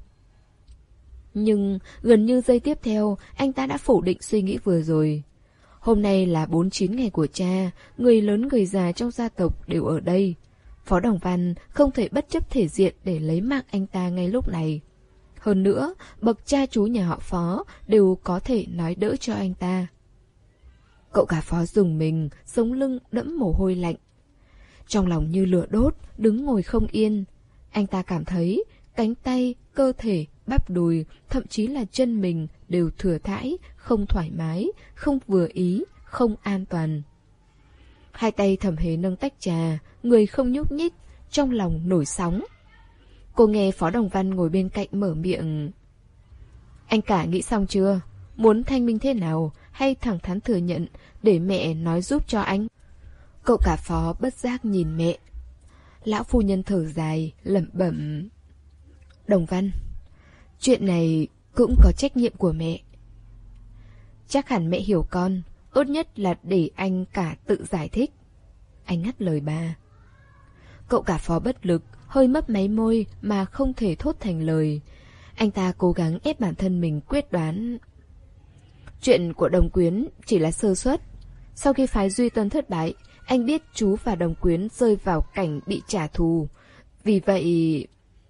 Nhưng gần như giây tiếp theo, anh ta đã phủ định suy nghĩ vừa rồi. Hôm nay là bốn mươi chín ngày của cha, người lớn người già trong gia tộc đều ở đây. Phó Đồng Văn không thể bất chấp thể diện để lấy mạng anh ta ngay lúc này. Hơn nữa, bậc cha chú nhà họ Phó đều có thể nói đỡ cho anh ta. Cậu cả Phó dùng mình, sống lưng đẫm mồ hôi lạnh. Trong lòng như lửa đốt, đứng ngồi không yên. Anh ta cảm thấy cánh tay, cơ thể, bắp đùi, thậm chí là chân mình đều thừa thãi, không thoải mái, không vừa ý, không an toàn. Hai tay Thẩm Hề nâng tách trà, người không nhúc nhích, trong lòng nổi sóng. Cô nghe Phó Đồng Văn ngồi bên cạnh mở miệng. Anh cả nghĩ xong chưa? Muốn thanh minh thế nào, hay thẳng thắn thừa nhận để mẹ nói giúp cho anh? Cậu cả Phó bất giác nhìn mẹ. Lão phu nhân thở dài, lẩm bẩm. Đồng Văn, chuyện này cũng có trách nhiệm của mẹ. Chắc hẳn mẹ hiểu con, tốt nhất là để anh cả tự giải thích. Anh ngắt lời bà. Cậu cả Phó bất lực, hơi mấp máy môi mà không thể thốt thành lời. Anh ta cố gắng ép bản thân mình quyết đoán. Chuyện của Đồng Quyến chỉ là sơ suất. Sau khi phái Duy Tuân thất bại, anh biết chú và Đồng Quyến rơi vào cảnh bị trả thù. Vì vậy...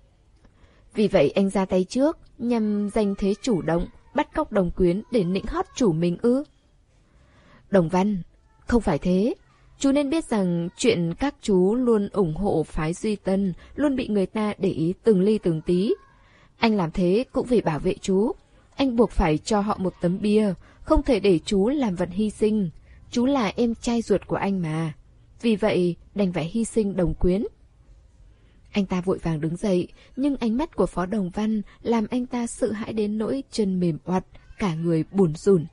Vì vậy anh ra tay trước, nhằm giành thế chủ động, bắt cóc Đồng Quyến để nịnh hót chủ mình ư? Đồng Văn, không phải thế. Chú nên biết rằng chuyện các chú luôn ủng hộ phái Duy Tân luôn bị người ta để ý từng ly từng tí. Anh làm thế cũng vì bảo vệ chú. Anh buộc phải cho họ một tấm bia, không thể để chú làm vật hy sinh. Chú là em trai ruột của anh mà. Vì vậy đành phải hy sinh Đồng Quyến. Anh ta vội vàng đứng dậy, nhưng ánh mắt của Phó Đồng Văn làm anh ta sợ hãi đến nỗi chân mềm oặt, cả người bủn rủn.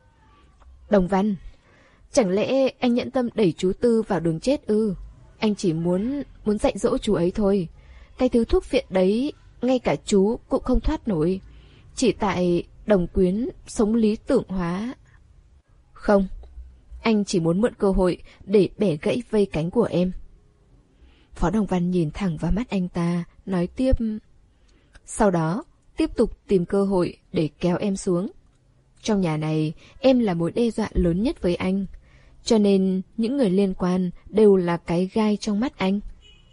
Đồng Văn, chẳng lẽ anh nhẫn tâm đẩy chú Tư vào đường chết ư? Anh chỉ muốn muốn dạy dỗ chú ấy thôi. Cái thứ thuốc viện đấy, ngay cả chú cũng không thoát nổi. Chỉ tại Đồng Quyến sống lý tưởng hóa. Không, anh chỉ muốn mượn cơ hội để bẻ gãy vây cánh của em. Phó Đồng Văn nhìn thẳng vào mắt anh ta, nói tiếp. Sau đó, tiếp tục tìm cơ hội để kéo em xuống. Trong nhà này, em là mối đe dọa lớn nhất với anh. Cho nên, những người liên quan đều là cái gai trong mắt anh.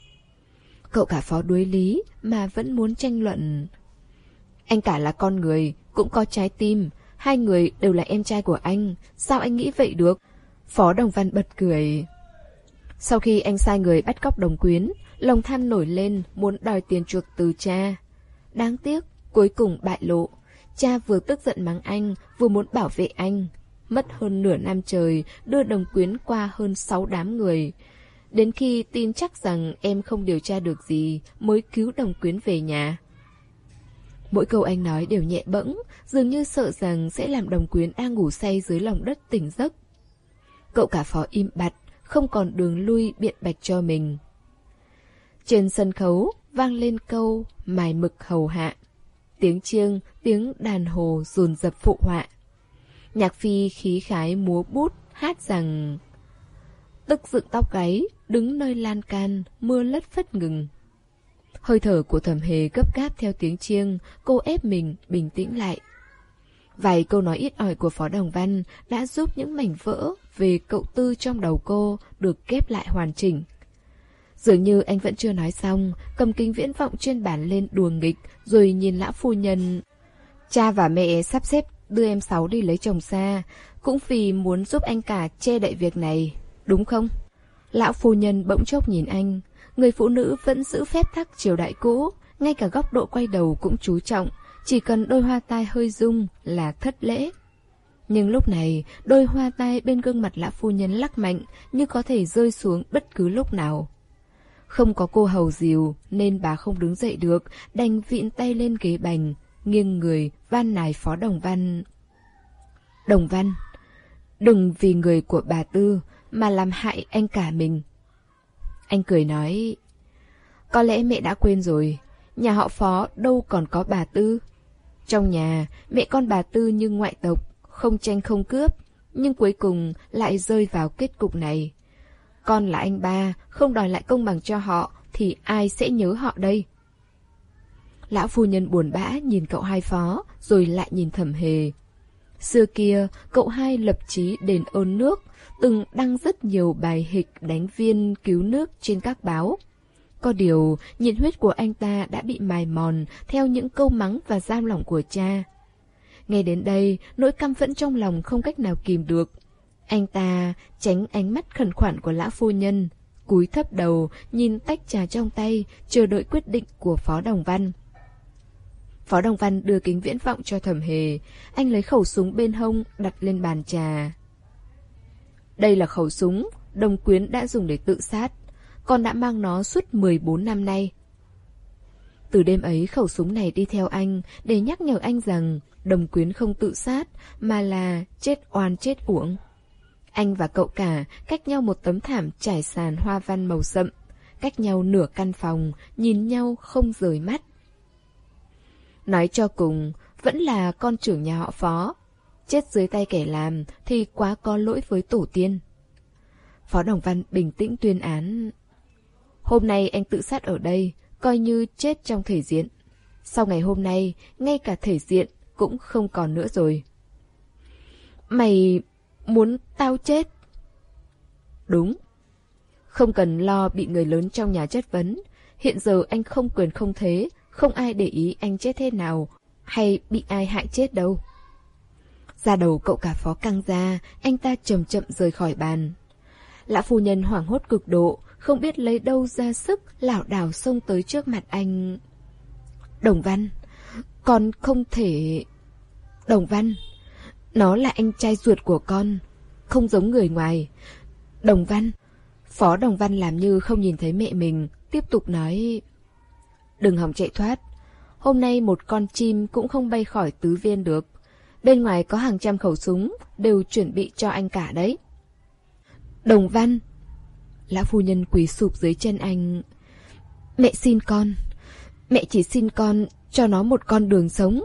Cậu cả Phó đuối lý mà vẫn muốn tranh luận. Anh cả là con người, cũng có trái tim. Hai người đều là em trai của anh. Sao anh nghĩ vậy được? Phó Đồng Văn bật cười. Sau khi anh sai người bắt cóc Đồng Quyến, lòng tham nổi lên muốn đòi tiền chuộc từ cha. Đáng tiếc, cuối cùng bại lộ. Cha vừa tức giận mắng anh, vừa muốn bảo vệ anh. Mất hơn nửa năm trời, đưa Đồng Quyến qua hơn sáu đám người. Đến khi tin chắc rằng em không điều tra được gì, mới cứu Đồng Quyến về nhà. Mỗi câu anh nói đều nhẹ bẫng, dường như sợ rằng sẽ làm Đồng Quyến đang ngủ say dưới lòng đất tỉnh giấc. Cậu cả Phó im bặt, không còn đường lui biện bạch cho mình. Trên sân khấu vang lên câu mài mực hầu hạ. Tiếng chiêng, tiếng đàn hồ dồn dập phụ họa. Nhạc Phi khí khái múa bút hát rằng: tức dựng tóc gáy, đứng nơi lan can, mưa lất phất ngừng. Hơi thở của Thẩm Hề gấp gáp theo tiếng chiêng, cô ép mình bình tĩnh lại. Vài câu nói ít ỏi của Phó Đồng Văn đã giúp những mảnh vỡ về cậu Tư trong đầu cô được ghép lại hoàn chỉnh. Dường như anh vẫn chưa nói xong, cầm kính viễn vọng trên bàn lên đùa nghịch, rồi nhìn lão phu nhân. Cha và mẹ sắp xếp đưa em Sáu đi lấy chồng xa, cũng vì muốn giúp anh cả che đậy việc này, đúng không? Lão phu nhân bỗng chốc nhìn anh, người phụ nữ vẫn giữ phép tắc triều đại cũ, ngay cả góc độ quay đầu cũng chú trọng, chỉ cần đôi hoa tai hơi rung là thất lễ. Nhưng lúc này, đôi hoa tai bên gương mặt lão phu nhân lắc mạnh, như có thể rơi xuống bất cứ lúc nào. Không có cô hầu dìu, nên bà không đứng dậy được, đành vịn tay lên ghế bành, nghiêng người, van nài Phó Đồng Văn. Đồng Văn, đừng vì người của bà Tư mà làm hại anh cả mình. Anh cười nói, có lẽ mẹ đã quên rồi, nhà họ Phó đâu còn có bà Tư. Trong nhà, mẹ con bà Tư như ngoại tộc, không tranh không cướp, nhưng cuối cùng lại rơi vào kết cục này. Con là anh ba, không đòi lại công bằng cho họ, thì ai sẽ nhớ họ đây? Lão phu nhân buồn bã nhìn cậu hai Phó, rồi lại nhìn Thẩm Hề. Xưa kia, cậu hai lập chí đền ơn nước, từng đăng rất nhiều bài hịch đánh viên cứu nước trên các báo. Có điều, nhiệt huyết của anh ta đã bị mài mòn theo những câu mắng và giam lỏng của cha. Nghe đến đây, nỗi căm phẫn trong lòng không cách nào kìm được. Anh ta tránh ánh mắt khẩn khoản của lão phu nhân, cúi thấp đầu, nhìn tách trà trong tay, chờ đợi quyết định của Phó Đồng Văn. Phó Đồng Văn đưa kính viễn vọng cho Thẩm Hề, anh lấy khẩu súng bên hông đặt lên bàn trà. Đây là khẩu súng Đồng Quyến đã dùng để tự sát, con đã mang nó suốt mười bốn năm nay. Từ đêm ấy khẩu súng này đi theo anh để nhắc nhở anh rằng Đồng Quyến không tự sát mà là chết oan chết uổng. Anh và cậu cả cách nhau một tấm thảm trải sàn hoa văn màu sậm, cách nhau nửa căn phòng, nhìn nhau không rời mắt. Nói cho cùng, vẫn là con trưởng nhà họ Phó. chết dưới tay kẻ làm thì quá có lỗi với tổ tiên. Phó Đồng Văn bình tĩnh tuyên án. Hôm nay anh tự sát ở đây, coi như chết trong thể diện. Sau ngày hôm nay, ngay cả thể diện cũng không còn nữa rồi. Mày muốn tao chết? Đúng. Không cần lo bị người lớn trong nhà chất vấn. Hiện giờ anh không quyền không thế, không ai để ý anh chết thế nào, hay bị ai hại chết đâu. Da đầu cậu cả phó căng ra, anh ta chậm chậm rời khỏi bàn. Lão phu nhân hoảng hốt cực độ, không biết lấy đâu ra sức, lảo đảo xông tới trước mặt anh. Đồng Văn, con không thể... Đồng Văn, nó là anh trai ruột của con, không giống người ngoài. Đồng Văn... Phó Đồng Văn làm như không nhìn thấy mẹ mình, tiếp tục nói. Đừng hòng chạy thoát. Hôm nay một con chim cũng không bay khỏi tứ viên được. Bên ngoài có hàng trăm khẩu súng, đều chuẩn bị cho anh cả đấy. Đồng Văn... Lão phu nhân quỳ sụp dưới chân anh. Mẹ xin con, mẹ chỉ xin con cho nó một con đường sống.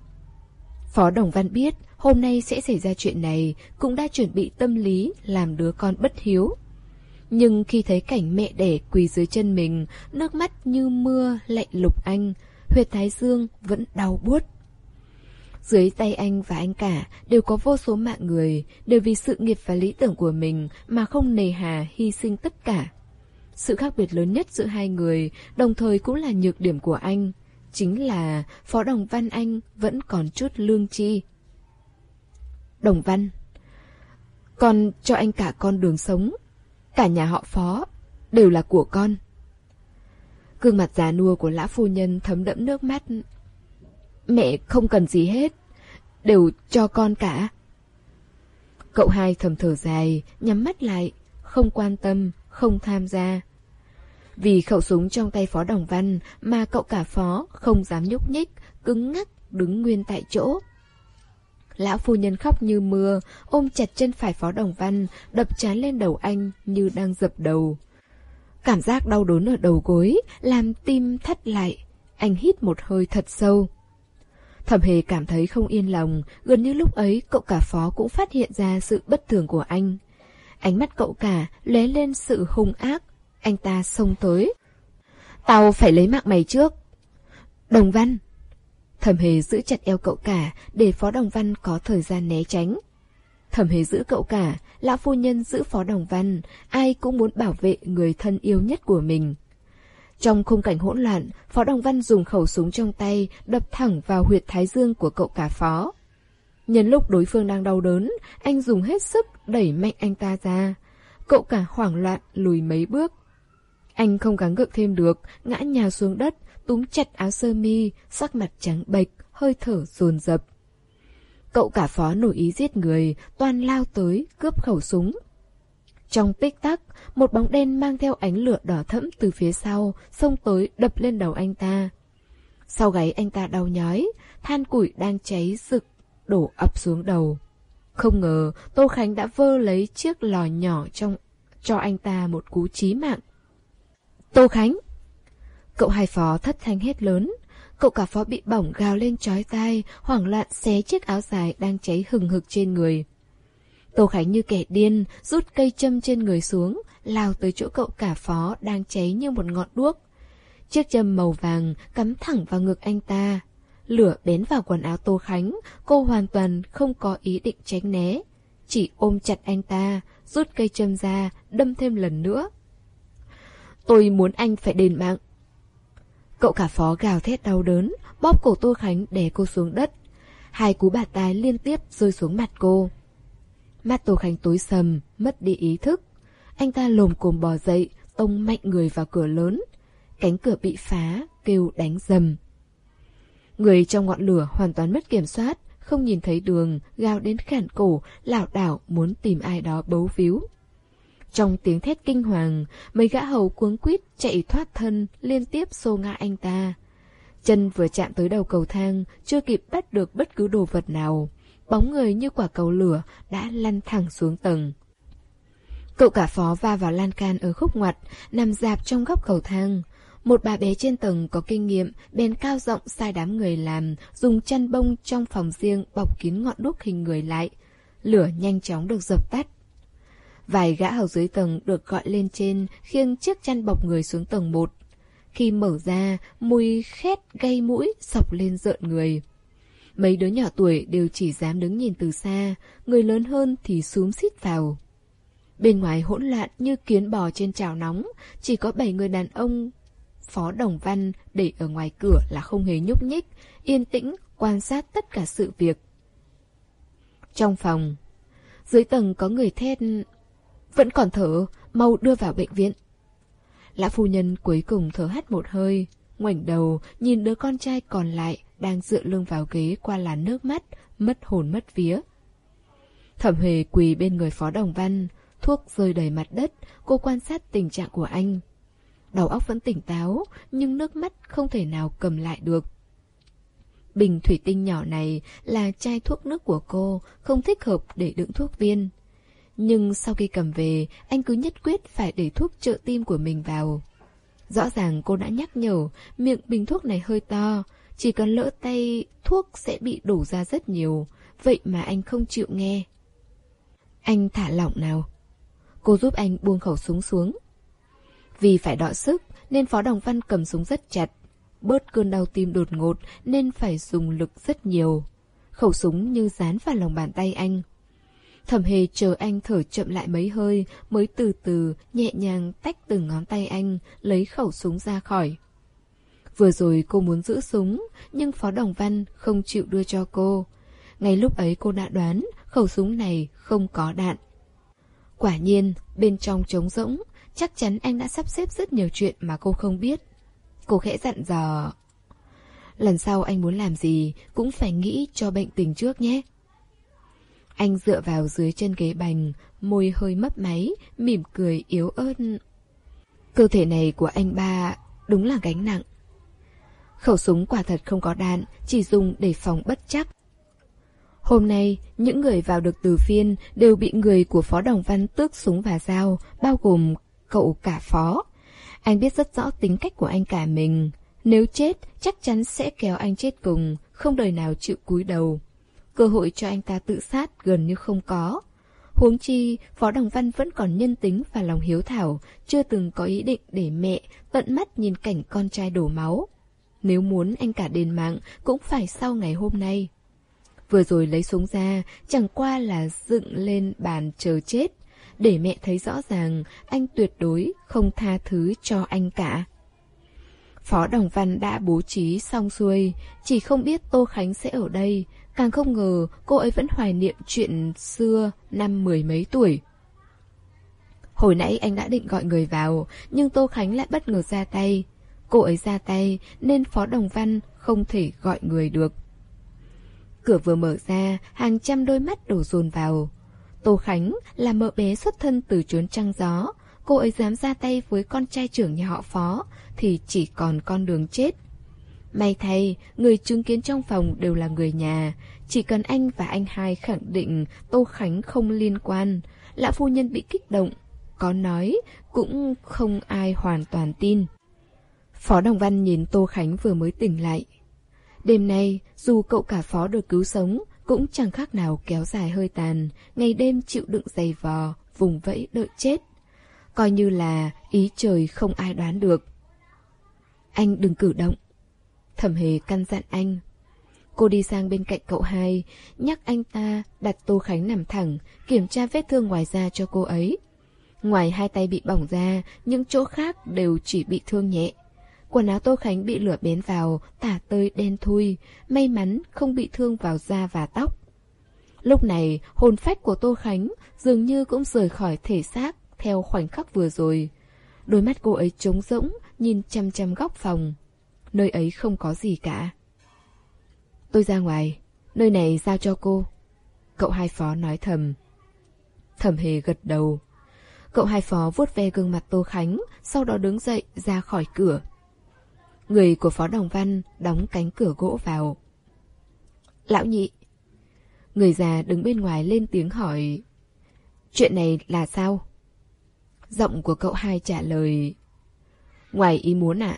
Phó Đồng Văn biết hôm nay sẽ xảy ra chuyện này, cũng đã chuẩn bị tâm lý làm đứa con bất hiếu. Nhưng khi thấy cảnh mẹ đẻ quỳ dưới chân mình, nước mắt như mưa lạnh lục anh, huyệt thái dương vẫn đau buốt. Dưới tay anh và anh cả đều có vô số mạng người, đều vì sự nghiệp và lý tưởng của mình mà không nề hà hy sinh tất cả. Sự khác biệt lớn nhất giữa hai người, đồng thời cũng là nhược điểm của anh, chính là Phó Đồng Văn anh vẫn còn chút lương tri. Đồng Văn, con cho anh cả con đường sống, cả nhà họ Phó đều là của con. Gương mặt già nua của lão phu nhân thấm đẫm nước mắt. Mẹ không cần gì hết, đều cho con cả. Cậu hai thầm thở dài, nhắm mắt lại, không quan tâm, không tham gia. Vì khẩu súng trong tay Phó Đồng Văn mà cậu cả Phó không dám nhúc nhích, cứng ngắc đứng nguyên tại chỗ. Lão phu nhân khóc như mưa, ôm chặt chân phải Phó Đồng Văn, đập trán lên đầu anh như đang dập đầu. Cảm giác đau đớn ở đầu gối làm tim thắt lại, anh hít một hơi thật sâu. Thẩm Hề cảm thấy không yên lòng, gần như lúc ấy cậu cả Phó cũng phát hiện ra sự bất thường của anh. Ánh mắt cậu cả lóe lên sự hung ác, anh ta xông tới. Tao phải lấy mạng mày trước. Đồng Văn. Thẩm Hề giữ chặt eo cậu cả để Phó Đồng Văn có thời gian né tránh. Thẩm Hề giữ cậu cả, lão phu nhân giữ Phó Đồng Văn, ai cũng muốn bảo vệ người thân yêu nhất của mình. Trong khung cảnh hỗn loạn, Phó Đồng Văn dùng khẩu súng trong tay đập thẳng vào huyệt thái dương của cậu cả Phó. Nhân lúc đối phương đang đau đớn, anh dùng hết sức đẩy mạnh anh ta ra. Cậu cả hoảng loạn lùi mấy bước. Anh không gắng gượng thêm được, ngã nhào xuống đất, túm chặt áo sơ mi, sắc mặt trắng bệch, hơi thở dồn dập. Cậu cả Phó nổi ý giết người, toan lao tới, cướp khẩu súng. Trong tích tắc, một bóng đen mang theo ánh lửa đỏ thẫm từ phía sau, xông tới đập lên đầu anh ta. Sau gáy anh ta đau nhói, than củi đang cháy rực, đổ ập xuống đầu. Không ngờ, Tô Khánh đã vơ lấy chiếc lò nhỏ trong cho anh ta một cú chí mạng. Tô Khánh! Cậu hai Phó thất thanh hét lớn. Cậu cả Phó bị bỏng gào lên chói tai, hoảng loạn xé chiếc áo dài đang cháy hừng hực trên người. Tô Khánh như kẻ điên, rút cây châm trên người xuống, lao tới chỗ cậu cả Phó đang cháy như một ngọn đuốc. Chiếc châm màu vàng cắm thẳng vào ngực anh ta. Lửa bén vào quần áo Tô Khánh, cô hoàn toàn không có ý định tránh né. Chỉ ôm chặt anh ta, rút cây châm ra, đâm thêm lần nữa. Tôi muốn anh phải đền mạng. Cậu cả Phó gào thét đau đớn, bóp cổ Tô Khánh đè cô xuống đất. Hai cú bạt tai liên tiếp rơi xuống mặt cô. Mắt Tô Khánh tối sầm, mất đi ý thức. Anh ta lồm cồm bò dậy, tông mạnh người vào cửa lớn. Cánh cửa bị phá, kêu đánh rầm. Người trong ngọn lửa hoàn toàn mất kiểm soát, không nhìn thấy đường, gào đến khản cổ, lảo đảo muốn tìm ai đó bấu víu. Trong tiếng thét kinh hoàng, mấy gã hầu cuống quýt chạy thoát thân, liên tiếp xô ngã anh ta. Chân vừa chạm tới đầu cầu thang, chưa kịp bắt được bất cứ đồ vật nào. Bóng người như quả cầu lửa đã lăn thẳng xuống tầng. Cậu cả Phó va vào lan can ở khúc ngoặt, nằm rạp trong góc cầu thang. Một bà bé trên tầng có kinh nghiệm, bèn cao giọng sai đám người làm, dùng chăn bông trong phòng riêng bọc kín ngọn đuốc hình người lại. Lửa nhanh chóng được dập tắt. Vài gã ở dưới tầng được gọi lên trên, khiêng chiếc chăn bọc người xuống tầng một. Khi mở ra, mùi khét gây mũi xộc lên rợn người. Mấy đứa nhỏ tuổi đều chỉ dám đứng nhìn từ xa, người lớn hơn thì xúm xít vào. Bên ngoài hỗn loạn như kiến bò trên chảo nóng, chỉ có bảy người đàn ông Phó Đồng Văn để ở ngoài cửa là không hề nhúc nhích, yên tĩnh quan sát tất cả sự việc. Trong phòng, dưới tầng có người thét: "Vẫn còn thở, mau đưa vào bệnh viện." Lão phu nhân cuối cùng thở hắt một hơi, ngoảnh đầu nhìn đứa con trai còn lại đang dựa lưng vào ghế qua làn nước mắt, mất hồn mất vía. Thẩm Huệ quỳ bên người Phó Đồng Văn, thuốc rơi đầy mặt đất, cô quan sát tình trạng của anh. Đầu óc vẫn tỉnh táo, nhưng nước mắt không thể nào cầm lại được. Bình thủy tinh nhỏ này là chai thuốc nước của cô, không thích hợp để đựng thuốc viên. Nhưng sau khi cầm về, anh cứ nhất quyết phải để thuốc trợ tim của mình vào. Rõ ràng cô đã nhắc nhở, miệng bình thuốc này hơi to, chỉ cần lỡ tay thuốc sẽ bị đổ ra rất nhiều, vậy mà anh không chịu nghe. Anh thả lỏng nào. Cô giúp anh buông khẩu súng xuống. Vì phải đọ sức nên Phó Đồng Văn cầm súng rất chặt. Bớt cơn đau tim đột ngột nên phải dùng lực rất nhiều. Khẩu súng như dán vào lòng bàn tay anh. Thẩm Hề chờ anh thở chậm lại mấy hơi mới từ từ nhẹ nhàng tách từng ngón tay anh, lấy khẩu súng ra khỏi. Vừa rồi cô muốn giữ súng, nhưng Phó Đồng Văn không chịu đưa cho cô. Ngay lúc ấy cô đã đoán khẩu súng này không có đạn. Quả nhiên, bên trong trống rỗng, chắc chắn anh đã sắp xếp rất nhiều chuyện mà cô không biết. Cô khẽ dặn dò: "Lần sau anh muốn làm gì cũng phải nghĩ cho bệnh tình trước nhé." Anh dựa vào dưới chân ghế bành, môi hơi mấp máy, mỉm cười yếu ớt. Cơ thể này của anh ba đúng là gánh nặng. Khẩu súng quả thật không có đạn, chỉ dùng để phòng bất trắc. Hôm nay, những người vào được từ phiên đều bị người của Phó Đồng Văn tước súng và dao, bao gồm cậu cả Phó. Anh biết rất rõ tính cách của anh cả mình. Nếu chết, chắc chắn sẽ kéo anh chết cùng, không đời nào chịu cúi đầu. Cơ hội cho anh ta tự sát gần như không có. Huống chi, Phó Đồng Văn vẫn còn nhân tính và lòng hiếu thảo, chưa từng có ý định để mẹ tận mắt nhìn cảnh con trai đổ máu. Nếu muốn anh cả đền mạng, cũng phải sau ngày hôm nay. Vừa rồi lấy súng ra, chẳng qua là dựng lên bàn chờ chết, để mẹ thấy rõ ràng anh tuyệt đối không tha thứ cho anh cả. Phó Đồng Văn đã bố trí xong xuôi, chỉ không biết Tô Khánh sẽ ở đây, càng không ngờ cô ấy vẫn hoài niệm chuyện xưa năm mười mấy tuổi. Hồi nãy anh đã định gọi người vào, nhưng Tô Khánh lại bất ngờ ra tay. Cô ấy ra tay nên Phó Đồng Văn không thể gọi người được. Cửa vừa mở ra, hàng trăm đôi mắt đổ dồn vào. Tô Khánh là mợ bé xuất thân từ chốn trăng gió, cô ấy dám ra tay với con trai trưởng nhà họ Phó thì chỉ còn con đường chết. May thay, người chứng kiến trong phòng đều là người nhà, chỉ cần anh và anh hai khẳng định Tô Khánh không liên quan, lão phu nhân bị kích động, có nói cũng không ai hoàn toàn tin. Phó Đồng Văn nhìn Tô Khánh vừa mới tỉnh lại. Đêm nay, dù cậu cả Phó được cứu sống, cũng chẳng khác nào kéo dài hơi tàn, ngày đêm chịu đựng giày vò, vùng vẫy đợi chết. Coi như là ý trời không ai đoán được. Anh đừng cử động. Thẩm Hề căn dặn anh. Cô đi sang bên cạnh cậu hai, nhắc anh ta đặt Tô Khánh nằm thẳng, kiểm tra vết thương ngoài da cho cô ấy. Ngoài hai tay bị bỏng ra, những chỗ khác đều chỉ bị thương nhẹ. Quần áo Tô Khánh bị lửa bén vào, tả tơi đen thui, may mắn không bị thương vào da và tóc. Lúc này, hồn phách của Tô Khánh dường như cũng rời khỏi thể xác theo khoảnh khắc vừa rồi. Đôi mắt cô ấy trống rỗng, nhìn chăm chăm góc phòng. Nơi ấy không có gì cả. Tôi ra ngoài, nơi này giao cho cô. Cậu hai Phó nói thầm. Thẩm Hề gật đầu. Cậu hai Phó vuốt ve gương mặt Tô Khánh, sau đó đứng dậy ra khỏi cửa. Người của Phó Đồng Văn đóng cánh cửa gỗ vào. Lão nhị. Người già đứng bên ngoài lên tiếng hỏi. Chuyện này là sao? Giọng của cậu hai trả lời. Ngoài ý muốn ạ,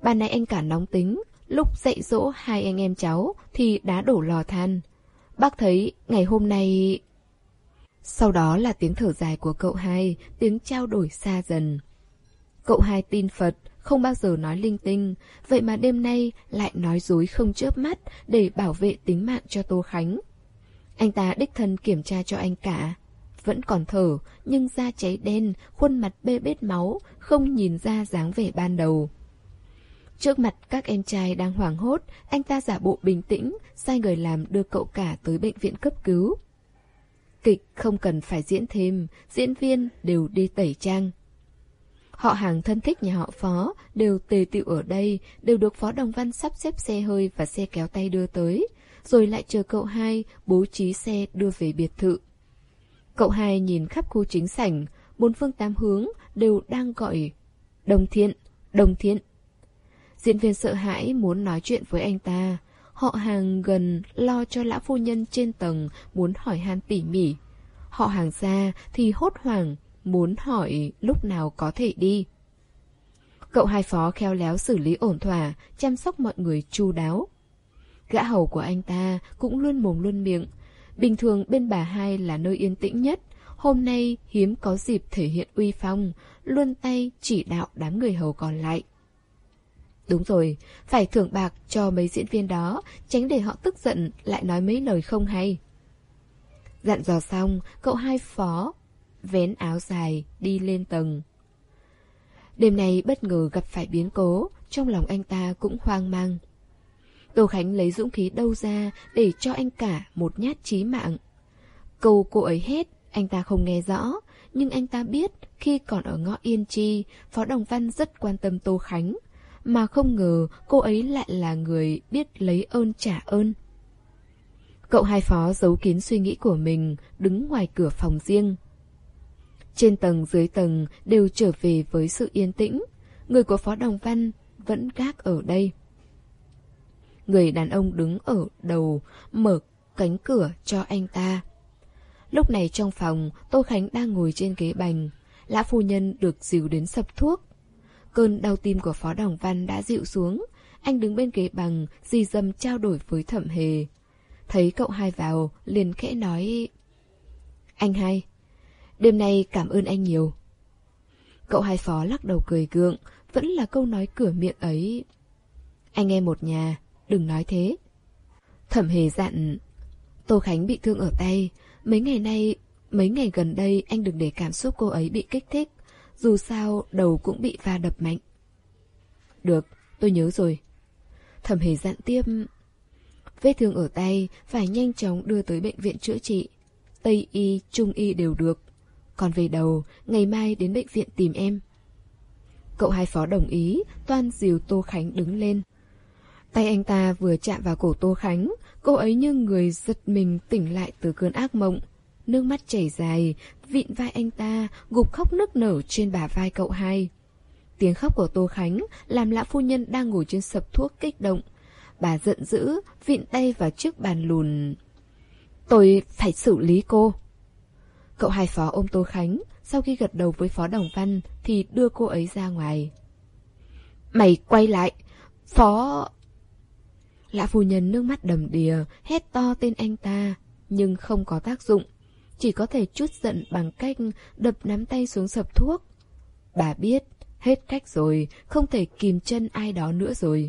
Ban nãy anh cả nóng tính, lúc dạy dỗ hai anh em cháu thì đá đổ lò than. Bác thấy ngày hôm nay... Sau đó là tiếng thở dài của cậu hai, tiếng trao đổi xa dần. Cậu hai tin Phật, không bao giờ nói linh tinh, vậy mà đêm nay lại nói dối không chớp mắt để bảo vệ tính mạng cho Tô Khánh. Anh ta đích thân kiểm tra cho anh cả. Vẫn còn thở, nhưng da cháy đen, khuôn mặt bê bết máu, không nhìn ra dáng vẻ ban đầu. Trước mặt các em trai đang hoảng hốt, anh ta giả bộ bình tĩnh, sai người làm đưa cậu cả tới bệnh viện cấp cứu. Kịch không cần phải diễn thêm, diễn viên đều đi tẩy trang. Họ hàng thân thích nhà họ Phó đều tề tựu ở đây, đều được Phó Đồng Văn sắp xếp xe hơi và xe kéo tay đưa tới, rồi lại chờ cậu hai bố trí xe đưa về biệt thự. Cậu hai nhìn khắp khu chính sảnh, bốn phương tám hướng đều đang gọi Đồng Thiện, Đồng Thiện. Diễn viên sợ hãi muốn nói chuyện với anh ta. Họ hàng gần lo cho lão phu nhân trên tầng muốn hỏi han tỉ mỉ. Họ hàng xa thì hốt hoảng muốn hỏi lúc nào có thể đi. Cậu hai Phó khéo léo xử lý ổn thỏa, chăm sóc mọi người chu đáo. Gã hầu của anh ta cũng luôn mồm luôn miệng. Bình thường bên bà hai là nơi yên tĩnh nhất, hôm nay hiếm có dịp thể hiện uy phong, luôn tay chỉ đạo đám người hầu còn lại. Đúng rồi, phải thưởng bạc cho mấy diễn viên đó, tránh để họ tức giận lại nói mấy lời không hay. Dặn dò xong, cậu hai Phó vén áo dài đi lên tầng. Đêm nay bất ngờ gặp phải biến cố, trong lòng anh ta cũng hoang mang. Tô Khánh lấy dũng khí đâu ra để cho anh cả một nhát chí mạng. Câu cô ấy hét, anh ta không nghe rõ, nhưng anh ta biết khi còn ở ngõ Yên Chi, Phó Đồng Văn rất quan tâm Tô Khánh, mà không ngờ cô ấy lại là người biết lấy ơn trả ơn. Cậu hai Phó giấu kín suy nghĩ của mình, đứng ngoài cửa phòng riêng. Trên tầng dưới tầng đều trở về với sự yên tĩnh, người của Phó Đồng Văn vẫn gác ở đây. Người đàn ông đứng ở đầu, mở cánh cửa cho anh ta. Lúc này trong phòng, Tô Khánh đang ngồi trên ghế bành. Lão phu nhân được dìu đến sập thuốc. Cơn đau tim của Phó Đồng Văn đã dịu xuống. Anh đứng bên ghế bằng, dì dầm trao đổi với Thẩm Hề. Thấy cậu hai vào, liền khẽ nói: Anh hai, đêm nay cảm ơn anh nhiều. Cậu hai Phó lắc đầu cười gượng, vẫn là câu nói cửa miệng ấy: Anh em một nhà, đừng nói thế. Thẩm Hề dặn: Tô Khánh bị thương ở tay, mấy ngày nay, mấy ngày gần đây anh đừng để cảm xúc cô ấy bị kích thích, dù sao đầu cũng bị va đập mạnh. Được, tôi nhớ rồi. Thẩm Hề dặn tiếp: Vết thương ở tay phải nhanh chóng đưa tới bệnh viện chữa trị, Tây y, Trung y đều được. Còn về đầu, ngày mai đến bệnh viện tìm em. Cậu hai Phó đồng ý, toan dìu Tô Khánh đứng lên. Tay anh ta vừa chạm vào cổ Tô Khánh, cô ấy như người giật mình tỉnh lại từ cơn ác mộng. Nước mắt chảy dài, vịn vai anh ta, gục khóc nức nở trên bả vai cậu hai. Tiếng khóc của Tô Khánh làm lão phu nhân đang ngồi trên sập thuốc kích động. Bà giận dữ, vịn tay vào chiếc bàn lùn. Tôi phải xử lý cô. Cậu hai Phó ôm Tô Khánh, sau khi gật đầu với Phó Đồng Văn thì đưa cô ấy ra ngoài. Mày quay lại, Phó... Lão phu nhân nước mắt đầm đìa, hét to tên anh ta, nhưng không có tác dụng, chỉ có thể trút giận bằng cách đập nắm tay xuống sập thuốc. Bà biết, hết cách rồi, không thể kìm chân ai đó nữa rồi.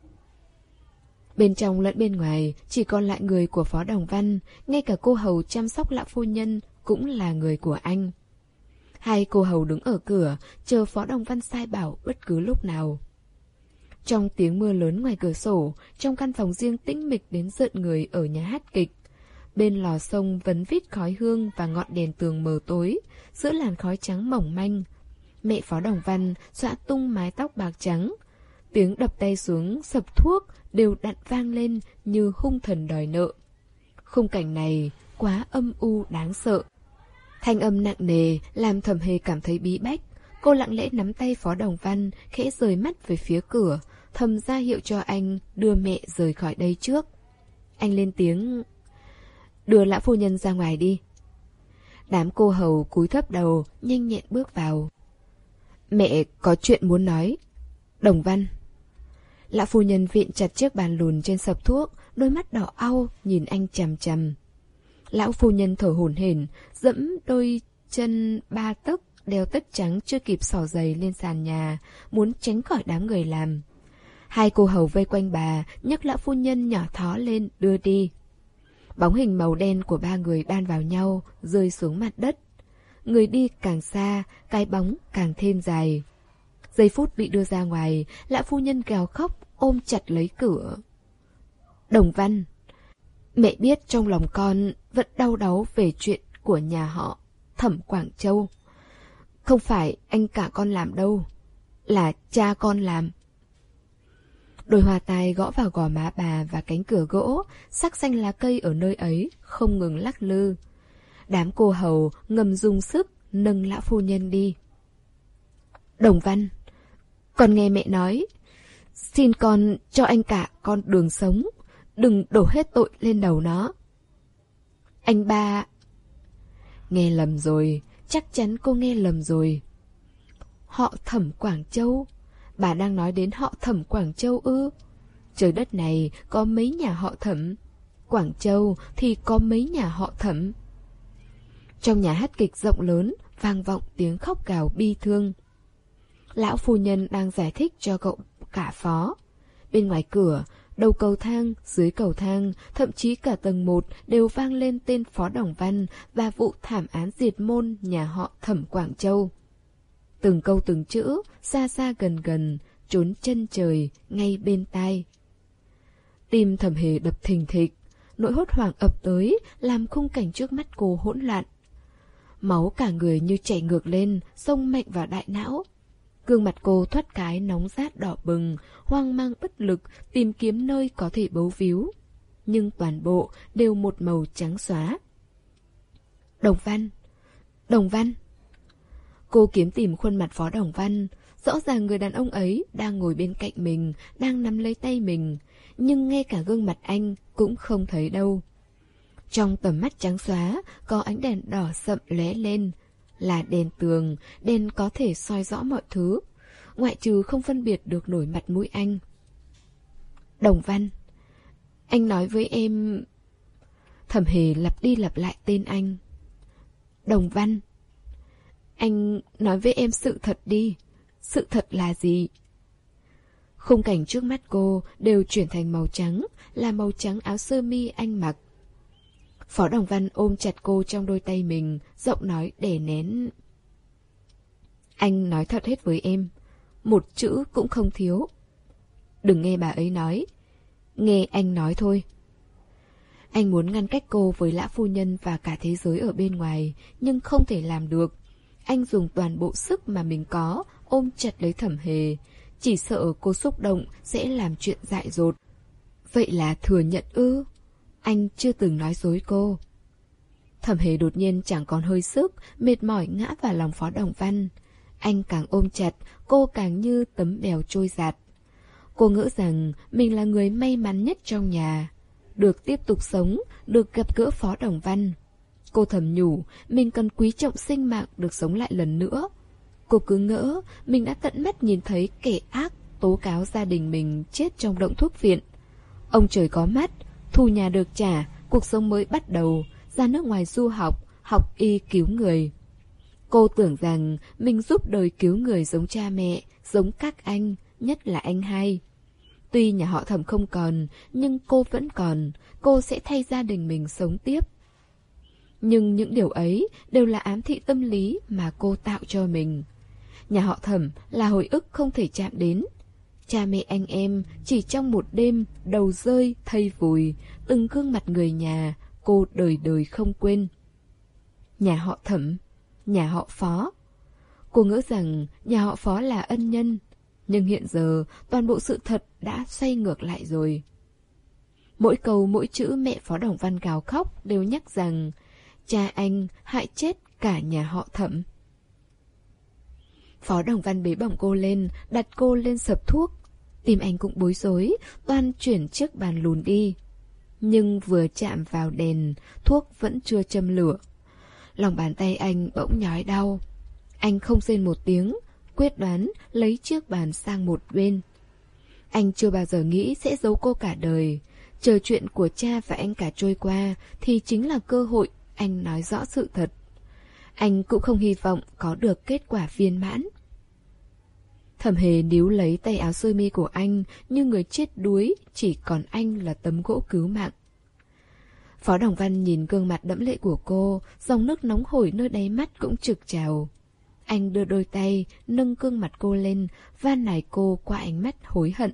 Bên trong lẫn bên ngoài, chỉ còn lại người của Phó Đồng Văn, ngay cả cô hầu chăm sóc lão phu nhân cũng là người của anh. Hai cô hầu đứng ở cửa, chờ Phó Đồng Văn sai bảo bất cứ lúc nào. Trong tiếng mưa lớn ngoài cửa sổ, trong căn phòng riêng tĩnh mịch đến rợn người ở nhà hát kịch. Bên lò sông vấn vít khói hương và ngọn đèn tường mờ tối, giữa làn khói trắng mỏng manh. Mẹ Phó Đồng Văn xõa tung mái tóc bạc trắng. Tiếng đập tay xuống sập thuốc đều đặn vang lên như hung thần đòi nợ. Khung cảnh này quá âm u đáng sợ. Thanh âm nặng nề làm Thẩm Hề cảm thấy bí bách. Cô lặng lẽ nắm tay Phó Đồng Văn, khẽ rời mắt về phía cửa, thầm ra hiệu cho anh đưa mẹ rời khỏi đây trước. Anh lên tiếng: Đưa lão phu nhân ra ngoài đi. Đám cô hầu cúi thấp đầu, nhanh nhẹn bước vào. Mẹ có chuyện muốn nói. Đồng Văn. Lão phu nhân viện chặt chiếc bàn lùn trên sập thuốc, đôi mắt đỏ au nhìn anh chằm chằm. Lão phu nhân thở hổn hển, dẫm đôi chân ba tấc đeo tất trắng chưa kịp xỏ giày lên sàn nhà, muốn tránh khỏi đám người làm. Hai cô hầu vây quanh bà, nhấc lão phu nhân nhỏ thó lên đưa đi. Bóng hình màu đen của ba người đan vào nhau, rơi xuống mặt đất. Người đi càng xa, cái bóng càng thêm dài. Giây phút bị đưa ra ngoài, lão phu nhân gào khóc, ôm chặt lấy cửa. Đồng Văn, mẹ biết trong lòng con vẫn đau đáu về chuyện của nhà họ Thẩm Quảng Châu. Không phải anh cả con làm đâu, là cha con làm. Đôi hoa tai gõ vào gò má bà và cánh cửa gỗ, sắc xanh lá cây ở nơi ấy không ngừng lắc lư. Đám cô hầu ngầm dùng sức nâng lão phu nhân đi. Đồng Văn, con nghe mẹ nói, xin con cho anh cả con đường sống, đừng đổ hết tội lên đầu nó. Anh ba... Nghe lầm rồi, chắc chắn cô nghe lầm rồi. Họ Thẩm Quảng Châu? Bà đang nói đến họ Thẩm Quảng Châu ư? Trời đất này có mấy nhà họ Thẩm, Quảng Châu thì có mấy nhà họ Thẩm. Trong nhà hát kịch rộng lớn vang vọng tiếng khóc gào bi thương. Lão phu nhân đang giải thích cho cậu cả phó. Bên ngoài cửa, đầu cầu thang, dưới cầu thang, thậm chí cả tầng một đều vang lên tên Phó Đồng Văn và vụ thảm án diệt môn nhà họ Thẩm Quảng Châu. Từng câu từng chữ, xa xa gần gần, trốn chân trời, ngay bên tai. Tim Thẩm Hề đập thình thịch, nỗi hốt hoảng ập tới, làm khung cảnh trước mắt cô hỗn loạn. Máu cả người như chảy ngược lên, xông mạnh vào đại não. Gương mặt cô thoát cái nóng rát đỏ bừng, hoang mang bất lực, tìm kiếm nơi có thể bấu víu. Nhưng toàn bộ đều một màu trắng xóa. Đồng Văn! Đồng Văn! Cô kiếm tìm khuôn mặt Phó Đồng Văn. Rõ ràng người đàn ông ấy đang ngồi bên cạnh mình, đang nắm lấy tay mình. Nhưng ngay cả gương mặt anh cũng không thấy đâu. Trong tầm mắt trắng xóa có ánh đèn đỏ sậm lóe lên. Là đèn tường, đèn có thể soi rõ mọi thứ, ngoại trừ không phân biệt được nổi mặt mũi anh. Đồng Văn, anh nói với em... Thẩm Hề lặp đi lặp lại tên anh. Đồng Văn, anh nói với em sự thật đi. Sự thật là gì? Khung cảnh trước mắt cô đều chuyển thành màu trắng, là màu trắng áo sơ mi anh mặc. Phó Đồng Văn ôm chặt cô trong đôi tay mình, giọng nói đè nén. Anh nói thật hết với em, một chữ cũng không thiếu. Đừng nghe bà ấy nói, nghe anh nói thôi. Anh muốn ngăn cách cô với lão phu nhân và cả thế giới ở bên ngoài, nhưng không thể làm được. Anh dùng toàn bộ sức mà mình có, ôm chặt lấy Thẩm Hề, chỉ sợ cô xúc động sẽ làm chuyện dại dột. Vậy là thừa nhận ư? Anh chưa từng nói dối cô. Thẩm Hề đột nhiên chẳng còn hơi sức, mệt mỏi ngã vào lòng Phó Đồng Văn. Anh càng ôm chặt, cô càng như tấm bèo trôi giạt. Cô ngỡ rằng mình là người may mắn nhất trong nhà, được tiếp tục sống, được gặp gỡ Phó Đồng Văn. Cô thầm nhủ mình cần quý trọng sinh mạng được sống lại lần nữa. Cô cứ ngỡ mình đã tận mắt nhìn thấy kẻ ác tố cáo gia đình mình chết trong động thuốc viện. Ông trời có mắt, thù nhà được trả, cuộc sống mới bắt đầu, ra nước ngoài du học, học y cứu người. Cô tưởng rằng mình giúp đời cứu người giống cha mẹ, giống các anh, nhất là anh hai. Tuy nhà họ Thẩm không còn, nhưng cô vẫn còn, cô sẽ thay gia đình mình sống tiếp. Nhưng những điều ấy đều là ám thị tâm lý mà cô tạo cho mình. Nhà họ Thẩm là hồi ức không thể chạm đến. Cha mẹ anh em chỉ trong một đêm đầu rơi thây vùi, từng gương mặt người nhà cô đời đời không quên. Nhà họ Thẩm, nhà họ Phó. Cô ngỡ rằng nhà họ Phó là ân nhân, nhưng hiện giờ toàn bộ sự thật đã xoay ngược lại rồi. Mỗi câu mỗi chữ mẹ Phó Đồng Văn gào khóc đều nhắc rằng cha anh hại chết cả nhà họ Thẩm. Phó Đồng Văn bế bổng cô lên, đặt cô lên sập thuốc. Tim anh cũng bối rối, toan chuyển chiếc bàn lùn đi. Nhưng vừa chạm vào đèn, thuốc vẫn chưa châm lửa. Lòng bàn tay anh bỗng nhói đau. Anh không rên một tiếng, quyết đoán lấy chiếc bàn sang một bên. Anh chưa bao giờ nghĩ sẽ giấu cô cả đời. Chờ chuyện của cha và anh cả trôi qua thì chính là cơ hội anh nói rõ sự thật. Anh cũng không hy vọng có được kết quả viên mãn. Thẩm Hề níu lấy tay áo sơ mi của anh như người chết đuối, chỉ còn anh là tấm gỗ cứu mạng. Phó Đồng Văn nhìn gương mặt đẫm lệ của cô, dòng nước nóng hổi nơi đáy mắt cũng trực trào. Anh đưa đôi tay, nâng gương mặt cô lên, van nài cô qua ánh mắt hối hận.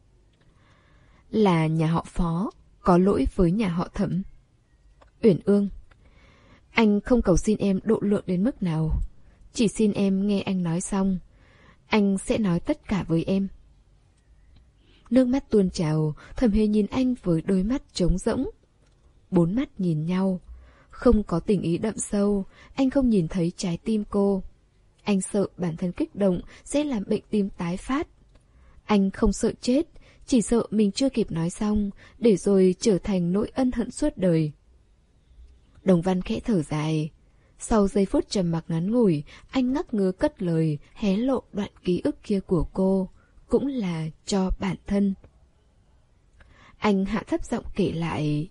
Là nhà họ Phó, có lỗi với nhà họ Thẩm. Uyển Ương, anh không cầu xin em độ lượng đến mức nào. Chỉ xin em nghe anh nói xong. Anh sẽ nói tất cả với em. Nước mắt tuôn trào, Thẩm Hề nhìn anh với đôi mắt trống rỗng. Bốn mắt nhìn nhau. Không có tình ý đậm sâu, anh không nhìn thấy trái tim cô. Anh sợ bản thân kích động sẽ làm bệnh tim tái phát. Anh không sợ chết, chỉ sợ mình chưa kịp nói xong, để rồi trở thành nỗi ân hận suốt đời. Đồng Văn khẽ thở dài. Sau giây phút trầm mặc ngắn ngủi, anh ngắc ngứ cất lời, hé lộ đoạn ký ức kia của cô, cũng là cho bản thân. Anh hạ thấp giọng kể lại.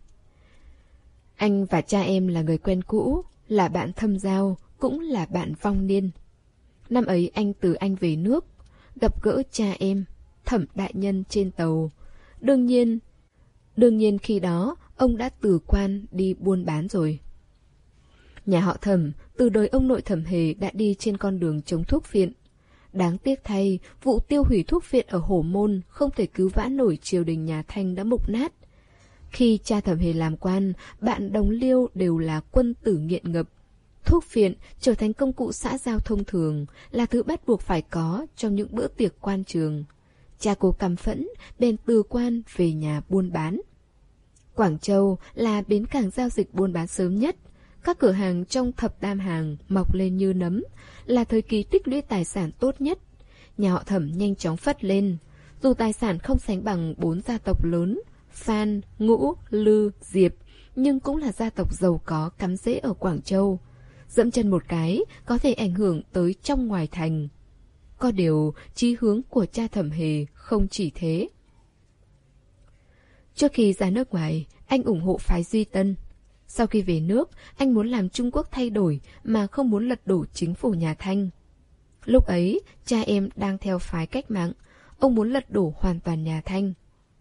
Anh và cha em là người quen cũ, là bạn thâm giao, cũng là bạn vong niên. Năm ấy anh từ Anh về nước, gặp gỡ cha em, Thẩm đại nhân trên tàu. Đương nhiên, đương nhiên khi đó ông đã từ quan đi buôn bán rồi. Nhà họ Thẩm, từ đời ông nội Thẩm Hề đã đi trên con đường chống thuốc phiện. Đáng tiếc thay, vụ tiêu hủy thuốc phiện ở Hổ Môn không thể cứu vãn nổi triều đình nhà Thanh đã mục nát. Khi cha Thẩm Hề làm quan, bạn đồng liêu đều là quân tử nghiện ngập. Thuốc phiện trở thành công cụ xã giao thông thường, là thứ bắt buộc phải có trong những bữa tiệc quan trường. Cha cô căm phẫn, bèn từ quan về nhà buôn bán. Quảng Châu là bến cảng giao dịch buôn bán sớm nhất. Các cửa hàng trong thập tam hàng mọc lên như nấm, là thời kỳ tích lũy tài sản tốt nhất. Nhà họ Thẩm nhanh chóng phất lên. Dù tài sản không sánh bằng bốn gia tộc lớn, Phan, Ngũ, Lư, Diệp, nhưng cũng là gia tộc giàu có cắm rễ ở Quảng Châu. Dẫm chân một cái có thể ảnh hưởng tới trong ngoài thành. Có điều, chí hướng của cha Thẩm Hề không chỉ thế. Trước khi ra nước ngoài, anh ủng hộ phái Duy Tân. Sau khi về nước, anh muốn làm Trung Quốc thay đổi mà không muốn lật đổ chính phủ nhà Thanh. Lúc ấy, cha em đang theo phái cách mạng, ông muốn lật đổ hoàn toàn nhà Thanh.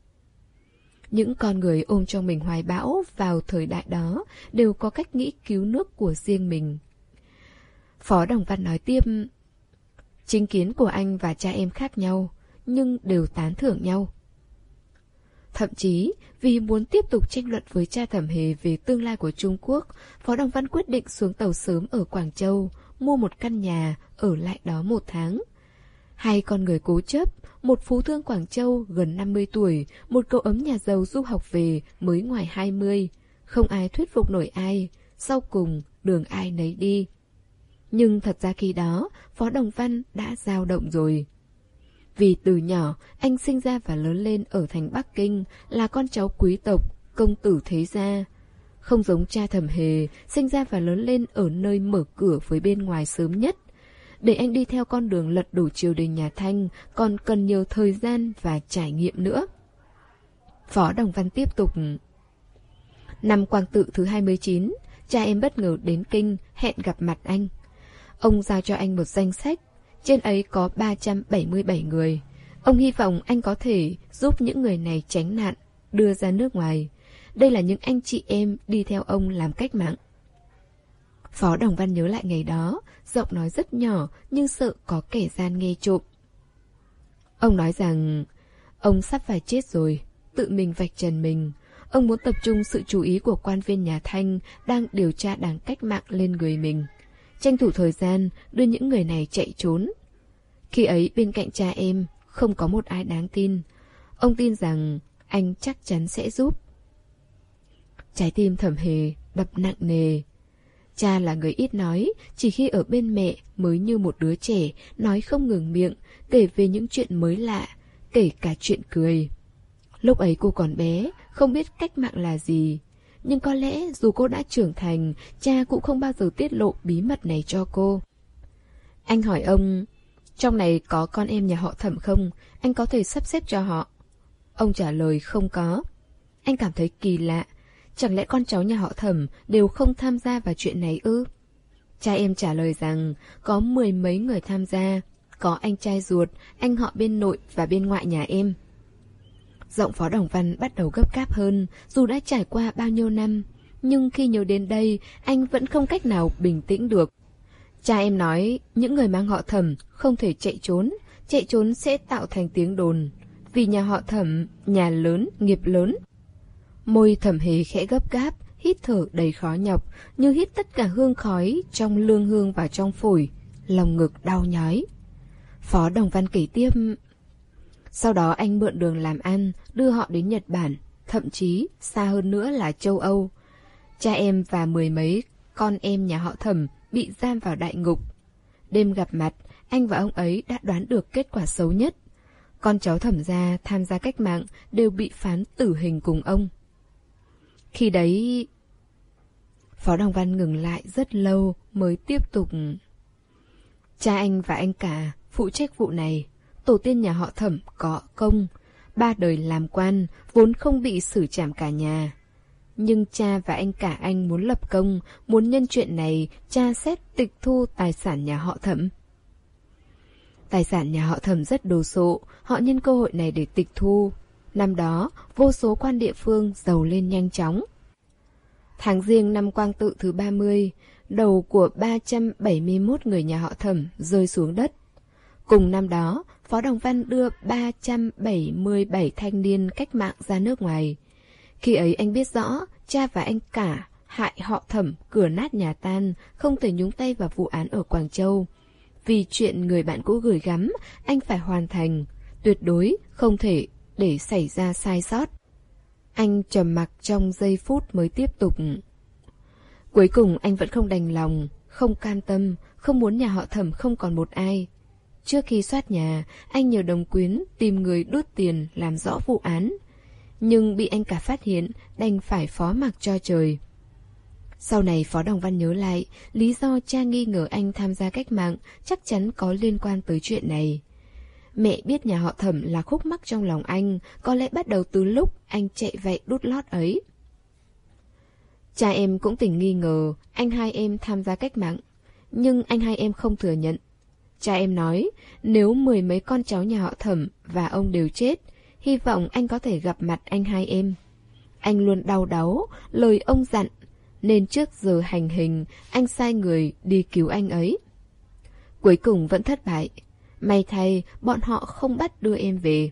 Những con người ôm trong mình hoài bão vào thời đại đó đều có cách nghĩ cứu nước của riêng mình. Phó Đồng Văn nói tiếp, chính kiến của anh và cha em khác nhau, nhưng đều tán thưởng nhau. Thậm chí, vì muốn tiếp tục tranh luận với cha Thẩm Hề về tương lai của Trung Quốc, Phó Đồng Văn quyết định xuống tàu sớm ở Quảng Châu, mua một căn nhà, ở lại đó một tháng. Hai con người cố chấp, một phú thương Quảng Châu gần năm mươi tuổi, một cậu ấm nhà giàu du học về mới ngoài hai mươi. Không ai thuyết phục nổi ai, sau cùng đường ai nấy đi. Nhưng thật ra khi đó, Phó Đồng Văn đã dao động rồi. Vì từ nhỏ, anh sinh ra và lớn lên ở thành Bắc Kinh, là con cháu quý tộc, công tử thế gia. Không giống cha Thẩm Hề, sinh ra và lớn lên ở nơi mở cửa với bên ngoài sớm nhất. Để anh đi theo con đường lật đổ triều đình nhà Thanh còn cần nhiều thời gian và trải nghiệm nữa. Phó Đồng Văn tiếp tục. Năm Quang Tự thứ hai mươi chín, cha em bất ngờ đến Kinh hẹn gặp mặt anh. Ông giao cho anh một danh sách, trên ấy có ba trăm bảy mươi bảy người. Ông hy vọng anh có thể giúp những người này tránh nạn, đưa ra nước ngoài. Đây là những anh chị em đi theo ông làm cách mạng. Phó Đồng Văn nhớ lại ngày đó, giọng nói rất nhỏ nhưng sợ có kẻ gian nghe trộm. Ông nói rằng ông sắp phải chết rồi, tự mình vạch trần mình. Ông muốn tập trung sự chú ý của quan viên nhà Thanh đang điều tra đảng cách mạng lên người mình, tranh thủ thời gian đưa những người này chạy trốn. Khi ấy bên cạnh cha em không có một ai đáng tin. Ông tin rằng anh chắc chắn sẽ giúp. Trái tim Thẩm Hề đập nặng nề. Cha là người ít nói, chỉ khi ở bên mẹ mới như một đứa trẻ, nói không ngừng miệng, kể về những chuyện mới lạ, kể cả chuyện cười. Lúc ấy cô còn bé, không biết cách mạng là gì. Nhưng có lẽ dù cô đã trưởng thành, cha cũng không bao giờ tiết lộ bí mật này cho cô. Anh hỏi ông, trong này có con em nhà họ Thẩm không? Anh có thể sắp xếp cho họ. Ông trả lời không có. Anh cảm thấy kỳ lạ. Chẳng lẽ con cháu nhà họ Thẩm đều không tham gia vào chuyện này ư? Cha em trả lời rằng có mười mấy người tham gia. Có anh trai ruột, anh họ bên nội và bên ngoại nhà em. Giọng Phó Đồng Văn bắt đầu gấp gáp hơn, dù đã trải qua bao nhiêu năm. Nhưng khi nhớ đến đây, anh vẫn không cách nào bình tĩnh được. Cha em nói những người mang họ Thẩm không thể chạy trốn, chạy trốn sẽ tạo thành tiếng đồn. Vì nhà họ Thẩm, nhà lớn, nghiệp lớn. Môi Thẩm Hề khẽ gấp gáp, hít thở đầy khó nhọc, như hít tất cả hương khói trong lương hương vào trong phổi, lòng ngực đau nhói. Phó Đồng Văn kể tiếp. Sau đó anh mượn đường làm ăn, đưa họ đến Nhật Bản, thậm chí xa hơn nữa là châu Âu. Cha em và mười mấy con em nhà họ Thẩm bị giam vào đại ngục. Đêm gặp mặt, anh và ông ấy đã đoán được kết quả xấu nhất. Con cháu Thẩm gia tham gia cách mạng đều bị phán tử hình cùng ông. Khi đấy... Phó Đồng Văn ngừng lại rất lâu mới tiếp tục. Cha anh và anh cả phụ trách vụ này. Tổ tiên nhà họ Thẩm có công, ba đời làm quan, vốn không bị xử trảm cả nhà. Nhưng cha và anh cả anh muốn lập công, muốn nhân chuyện này tra xét tịch thu tài sản nhà họ Thẩm. Tài sản nhà họ Thẩm rất đồ sộ, họ nhân cơ hội này để tịch thu. Năm đó, vô số quan địa phương giàu lên nhanh chóng. Tháng Giêng năm Quang Tự thứ ba mươi, đầu của ba trăm bảy mươi mốt người nhà họ Thẩm rơi xuống đất. Cùng năm đó, Phó Đồng Văn đưa ba trăm bảy mươi bảy thanh niên cách mạng ra nước ngoài. Khi ấy anh biết rõ, cha và anh cả hại họ Thẩm cửa nát nhà tan, không thể nhúng tay vào vụ án ở Quảng Châu. Vì chuyện người bạn cũ gửi gắm, anh phải hoàn thành, tuyệt đối không thể để xảy ra sai sót. Anh trầm mặc trong giây phút mới tiếp tục. Cuối cùng anh vẫn không đành lòng, không cam tâm, không muốn nhà họ Thẩm không còn một ai. Trước khi soát nhà, anh nhờ đồng quyến tìm người đút tiền làm rõ vụ án. Nhưng bị anh cả phát hiện, đành phải phó mặc cho trời. Sau này Phó Đồng Văn nhớ lại, lý do cha nghi ngờ anh tham gia cách mạng chắc chắn có liên quan tới chuyện này. Mẹ biết nhà họ Thẩm là khúc mắc trong lòng anh, có lẽ bắt đầu từ lúc anh chạy vậy đút lót ấy. Cha em cũng tỉnh nghi ngờ anh hai em tham gia cách mạng, nhưng anh hai em không thừa nhận. Cha em nói, nếu mười mấy con cháu nhà họ Thẩm và ông đều chết, hy vọng anh có thể gặp mặt anh hai em. Anh luôn đau đáu, lời ông dặn, nên trước giờ hành hình, anh sai người đi cứu anh ấy. Cuối cùng vẫn thất bại. May thay, bọn họ không bắt đưa em về.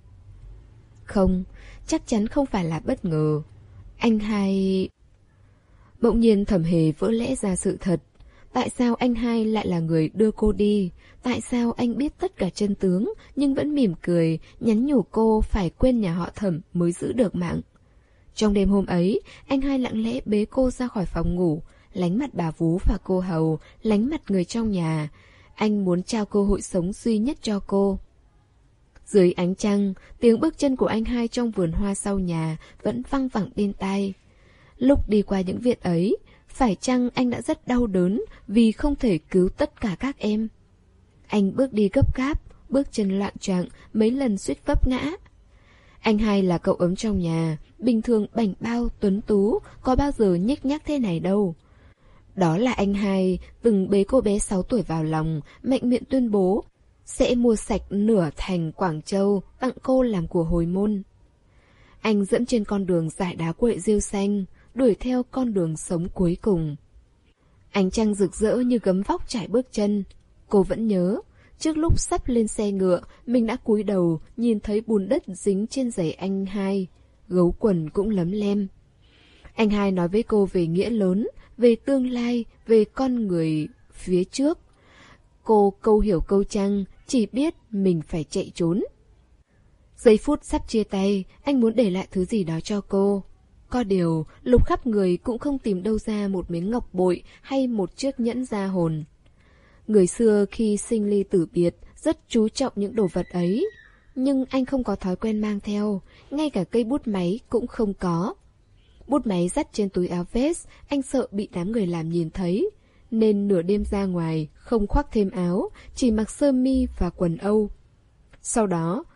Không, chắc chắn không phải là bất ngờ. Anh hai... Bỗng nhiên Thẩm Hề vỡ lẽ ra sự thật. Tại sao anh hai lại là người đưa cô đi? Tại sao anh biết tất cả chân tướng nhưng vẫn mỉm cười, nhắn nhủ cô phải quên nhà họ Thẩm mới giữ được mạng? Trong đêm hôm ấy, anh hai lặng lẽ bế cô ra khỏi phòng ngủ, lánh mặt bà vú và cô hầu, lánh mặt người trong nhà. Anh muốn trao cơ hội sống duy nhất cho cô. Dưới ánh trăng, tiếng bước chân của anh hai trong vườn hoa sau nhà vẫn văng vẳng bên tai. Lúc đi qua những viện ấy, phải chăng anh đã rất đau đớn vì không thể cứu tất cả các em? Anh bước đi gấp gáp, bước chân loạng choạng, mấy lần suýt vấp ngã. Anh hai là cậu ấm trong nhà, bình thường bảnh bao, tuấn tú, có bao giờ nhếch nhác thế này đâu. Đó là anh hai từng bế cô bé sáu tuổi vào lòng, mạnh miệng tuyên bố sẽ mua sạch nửa thành Quảng Châu tặng cô làm của hồi môn. Anh dẫm trên con đường dải đá quậy rêu xanh, đuổi theo con đường sống cuối cùng. Ánh trăng rực rỡ như gấm vóc trải bước chân. Cô vẫn nhớ, trước lúc sắp lên xe ngựa, mình đã cúi đầu nhìn thấy bùn đất dính trên giày anh hai, gấu quần cũng lấm lem. Anh hai nói với cô về nghĩa lớn, về tương lai, về con người phía trước. Cô câu hiểu câu trăng, chỉ biết mình phải chạy trốn. Giây phút sắp chia tay, anh muốn để lại thứ gì đó cho cô. Có điều, lục khắp người cũng không tìm đâu ra một miếng ngọc bội hay một chiếc nhẫn gia hồn. Người xưa khi sinh ly tử biệt rất chú trọng những đồ vật ấy, nhưng anh không có thói quen mang theo, ngay cả cây bút máy cũng không có. Bút máy dắt trên túi áo vest, anh sợ bị đám người làm nhìn thấy, nên nửa đêm ra ngoài không khoác thêm áo, chỉ mặc sơ mi và quần âu. Sau đó,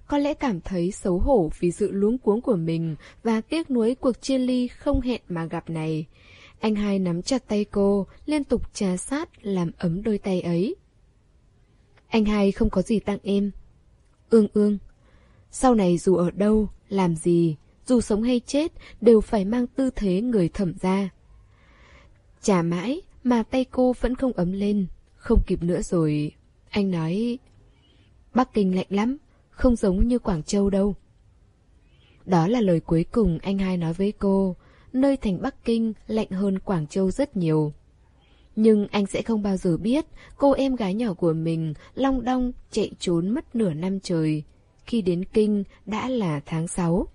có lẽ cảm thấy xấu hổ vì sự luống cuống của mình và tiếc nuối cuộc chia ly không hẹn mà gặp này. Anh hai nắm chặt tay cô, liên tục trà sát làm ấm đôi tay ấy. Anh hai không có gì tặng em. Ương Ương, sau này dù ở đâu, làm gì, dù sống hay chết, đều phải mang tư thế người Thẩm gia. Chà mãi mà tay cô vẫn không ấm lên, không kịp nữa rồi. Anh nói, Bắc Kinh lạnh lắm, không giống như Quảng Châu đâu. Đó là lời cuối cùng anh hai nói với cô. Nơi thành Bắc Kinh lạnh hơn Quảng Châu rất nhiều. Nhưng anh sẽ không bao giờ biết cô em gái nhỏ của mình long đong chạy trốn mất nửa năm trời. Khi đến Kinh đã là tháng sáu.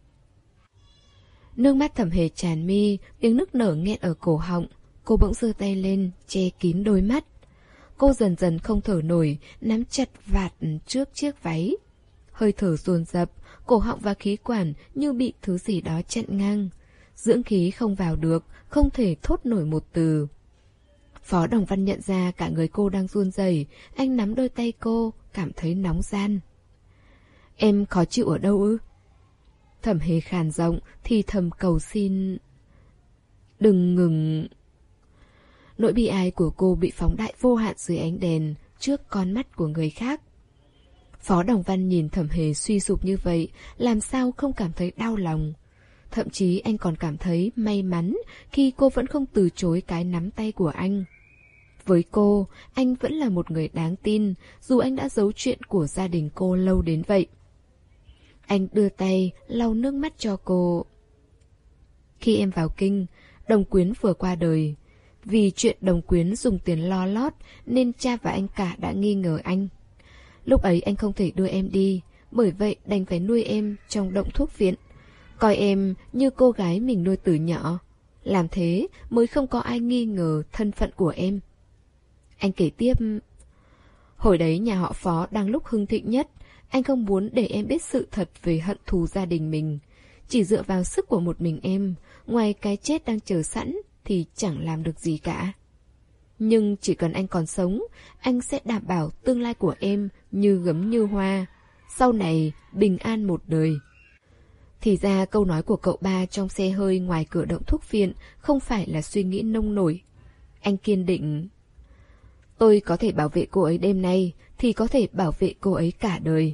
Nước mắt Thẩm Hề tràn mi, tiếng nức nở nghẹn ở cổ họng. Cô bỗng giơ tay lên, che kín đôi mắt. Cô dần dần không thở nổi, nắm chặt vạt trước chiếc váy. Hơi thở dồn dập, cổ họng và khí quản như bị thứ gì đó chặn ngang. Dưỡng khí không vào được, không thể thốt nổi một từ. Phó Đồng Văn nhận ra cả người cô đang run rẩy, anh nắm đôi tay cô, cảm thấy nóng gian. Em khó chịu ở đâu ư? Thẩm Hề khàn giọng, thì thầm cầu xin. Đừng ngừng. Nỗi bi ai của cô bị phóng đại vô hạn dưới ánh đèn, trước con mắt của người khác. Phó Đồng Văn nhìn Thẩm Hề suy sụp như vậy, làm sao không cảm thấy đau lòng. Thậm chí anh còn cảm thấy may mắn khi cô vẫn không từ chối cái nắm tay của anh. Với cô, anh vẫn là một người đáng tin, dù anh đã giấu chuyện của gia đình cô lâu đến vậy. Anh đưa tay, lau nước mắt cho cô. Khi em vào Kinh, Đồng Quyến vừa qua đời. Vì chuyện Đồng Quyến dùng tiền lo lót nên cha và anh cả đã nghi ngờ anh. Lúc ấy anh không thể đưa em đi, bởi vậy đành phải nuôi em trong động thuốc viện. Coi em như cô gái mình nuôi từ nhỏ. Làm thế mới không có ai nghi ngờ thân phận của em. Anh kể tiếp. Hồi đấy nhà họ Phó đang lúc hưng thịnh nhất. Anh không muốn để em biết sự thật về hận thù gia đình mình. Chỉ dựa vào sức của một mình em, ngoài cái chết đang chờ sẵn thì chẳng làm được gì cả. Nhưng chỉ cần anh còn sống, anh sẽ đảm bảo tương lai của em như gấm như hoa. Sau này bình an một đời. Thì ra câu nói của cậu ba trong xe hơi ngoài cửa động thuốc viện không phải là suy nghĩ nông nổi. Anh kiên định. Tôi có thể bảo vệ cô ấy đêm nay, thì có thể bảo vệ cô ấy cả đời.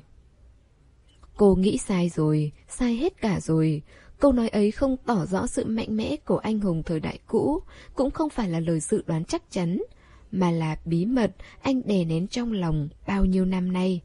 Cô nghĩ sai rồi, sai hết cả rồi. Câu nói ấy không tỏ rõ sự mạnh mẽ của anh hùng thời đại cũ, cũng không phải là lời dự đoán chắc chắn, mà là bí mật anh đè nén trong lòng bao nhiêu năm nay.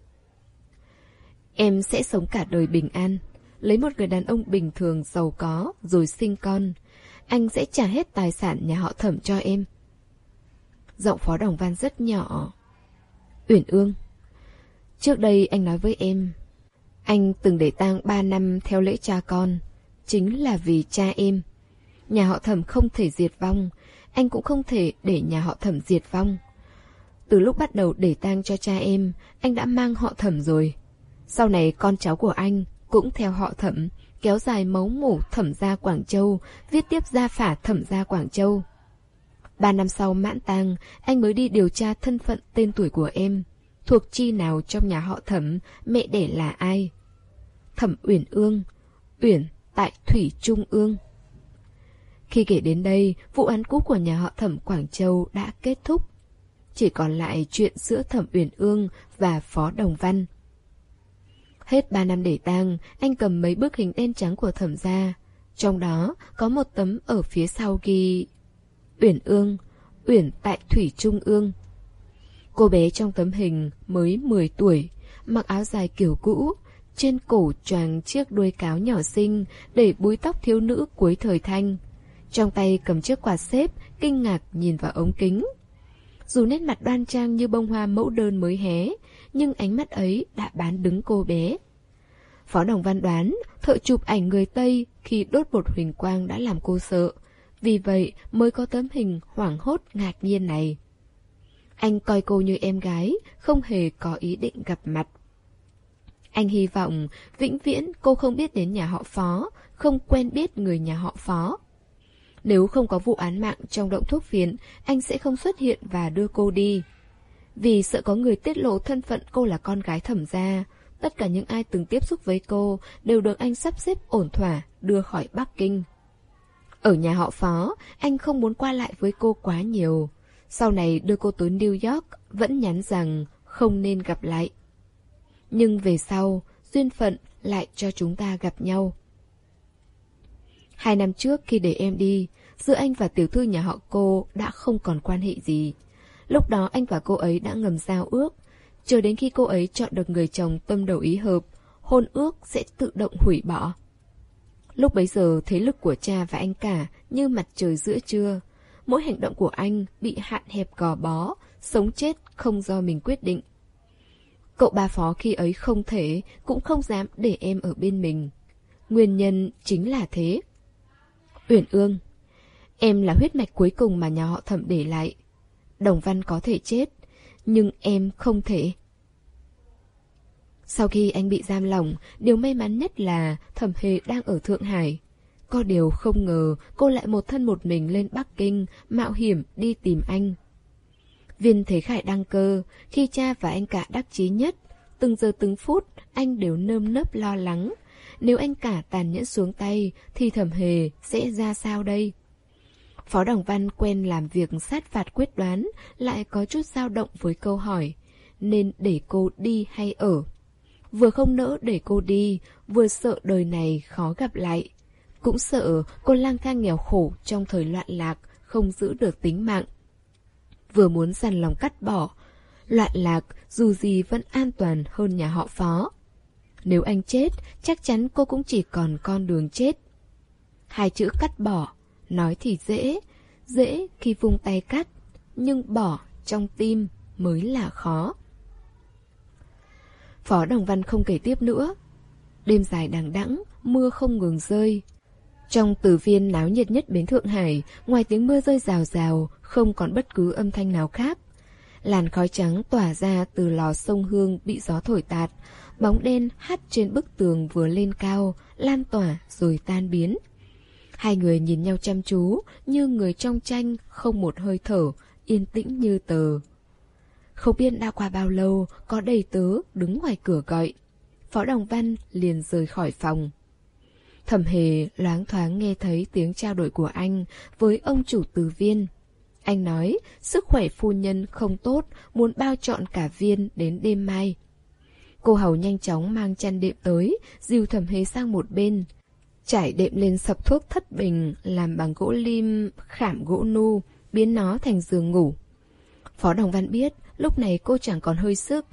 Em sẽ sống cả đời bình an, lấy một người đàn ông bình thường giàu có rồi sinh con. Anh sẽ trả hết tài sản nhà họ Thẩm cho em. Giọng Phó Đồng Văn rất nhỏ. Uyển Ương, trước đây anh nói với em, anh từng để tang ba năm theo lễ cha con, chính là vì cha em. Nhà họ Thẩm không thể diệt vong, anh cũng không thể để nhà họ Thẩm diệt vong. Từ lúc bắt đầu để tang cho cha em, anh đã mang họ Thẩm rồi. Sau này con cháu của anh cũng theo họ Thẩm, kéo dài máu mủ Thẩm gia Quảng Châu, viết tiếp gia phả Thẩm gia Quảng Châu. Ba năm sau mãn tang, anh mới đi điều tra thân phận tên tuổi của em, thuộc chi nào trong nhà họ Thẩm, mẹ đẻ là ai. Thẩm Uyển Ương, Uyển tại Thủy Trung Ương. Khi kể đến đây, vụ án cũ của nhà họ Thẩm Quảng Châu đã kết thúc. Chỉ còn lại chuyện giữa Thẩm Uyển Ương và Phó Đồng Văn. Hết ba năm để tang, anh cầm mấy bức hình đen trắng của Thẩm gia. Trong đó có một tấm ở phía sau ghi Uyển Ương, Uyển tại Thủy Trung Ương. Cô bé trong tấm hình mới mười tuổi, mặc áo dài kiểu cũ, trên cổ choàng chiếc đuôi cáo nhỏ xinh để búi tóc thiếu nữ cuối thời Thanh. Trong tay cầm chiếc quạt xếp, kinh ngạc nhìn vào ống kính. Dù nét mặt đoan trang như bông hoa mẫu đơn mới hé, nhưng ánh mắt ấy đã bán đứng cô bé. Phó Đồng Văn đoán thợ chụp ảnh người Tây khi đốt bột huỳnh quang đã làm cô sợ, vì vậy mới có tấm hình hoảng hốt ngạc nhiên này. Anh coi cô như em gái, không hề có ý định gặp mặt. Anh hy vọng vĩnh viễn cô không biết đến nhà họ Phó, không quen biết người nhà họ Phó. Nếu không có vụ án mạng trong động thuốc viện, anh sẽ không xuất hiện và đưa cô đi. Vì sợ có người tiết lộ thân phận cô là con gái Thẩm gia, tất cả những ai từng tiếp xúc với cô đều được anh sắp xếp ổn thỏa đưa khỏi Bắc Kinh. Ở nhà họ Phó, anh không muốn qua lại với cô quá nhiều. Sau này đưa cô tới New York, vẫn nhắn rằng không nên gặp lại. Nhưng về sau, duyên phận lại cho chúng ta gặp nhau. Hai năm trước khi để em đi, giữa anh và tiểu thư nhà họ cô đã không còn quan hệ gì. Lúc đó anh và cô ấy đã ngầm giao ước, chờ đến khi cô ấy chọn được người chồng tâm đầu ý hợp, hôn ước sẽ tự động hủy bỏ. Lúc bấy giờ thế lực của cha và anh cả như mặt trời giữa trưa. Mỗi hành động của anh bị hạn hẹp gò bó, sống chết không do mình quyết định. Cậu ba Phó khi ấy không thể, cũng không dám để em ở bên mình. Nguyên nhân chính là thế. Uyển Ương, em là huyết mạch cuối cùng mà nhà họ Thẩm để lại. Đồng Văn có thể chết, nhưng em không thể. Sau khi anh bị giam lỏng, điều may mắn nhất là Thẩm Hề đang ở Thượng Hải. Có điều không ngờ cô lại một thân một mình lên Bắc Kinh, mạo hiểm đi tìm anh. Viên Thế Khải đăng cơ, khi cha và anh cả đắc chí nhất, từng giờ từng phút anh đều nơm nớp lo lắng. Nếu anh cả tàn nhẫn xuống tay thì Thẩm Hề sẽ ra sao đây? Phó Đồng Văn quen làm việc sát phạt quyết đoán, lại có chút dao động với câu hỏi, nên để cô đi hay ở? Vừa không nỡ để cô đi, vừa sợ đời này khó gặp lại. Cũng sợ cô lang thang nghèo khổ trong thời loạn lạc, không giữ được tính mạng. Vừa muốn dằn lòng cắt bỏ, loạn lạc dù gì vẫn an toàn hơn nhà họ Phó. Nếu anh chết, chắc chắn cô cũng chỉ còn con đường chết. Hai chữ cắt bỏ, nói thì dễ, dễ khi vung tay cắt, nhưng bỏ trong tim mới là khó. Phó Đồng Văn không kể tiếp nữa. Đêm dài đằng đẵng, mưa không ngừng rơi. Trong tử viên náo nhiệt nhất bến Thượng Hải, ngoài tiếng mưa rơi rào rào, không còn bất cứ âm thanh nào khác. Làn khói trắng tỏa ra từ lò sông hương bị gió thổi tạt, bóng đen hắt trên bức tường vừa lên cao, lan tỏa rồi tan biến. Hai người nhìn nhau chăm chú, như người trong tranh, không một hơi thở, yên tĩnh như tờ. Không biết đã qua bao lâu, có đầy tớ đứng ngoài cửa gọi. Phó Đồng Văn liền rời khỏi phòng. Thẩm Hề loáng thoáng nghe thấy tiếng trao đổi của anh với ông chủ từ viên. Anh nói sức khỏe phu nhân không tốt, muốn bao trọn cả viên đến đêm mai. Cô hầu nhanh chóng mang chăn đệm tới, dìu Thẩm Hề sang một bên. Trải đệm lên sập thuốc thất bình làm bằng gỗ lim khảm gỗ nu, biến nó thành giường ngủ. Phó Đồng Văn biết lúc này cô chẳng còn hơi sức,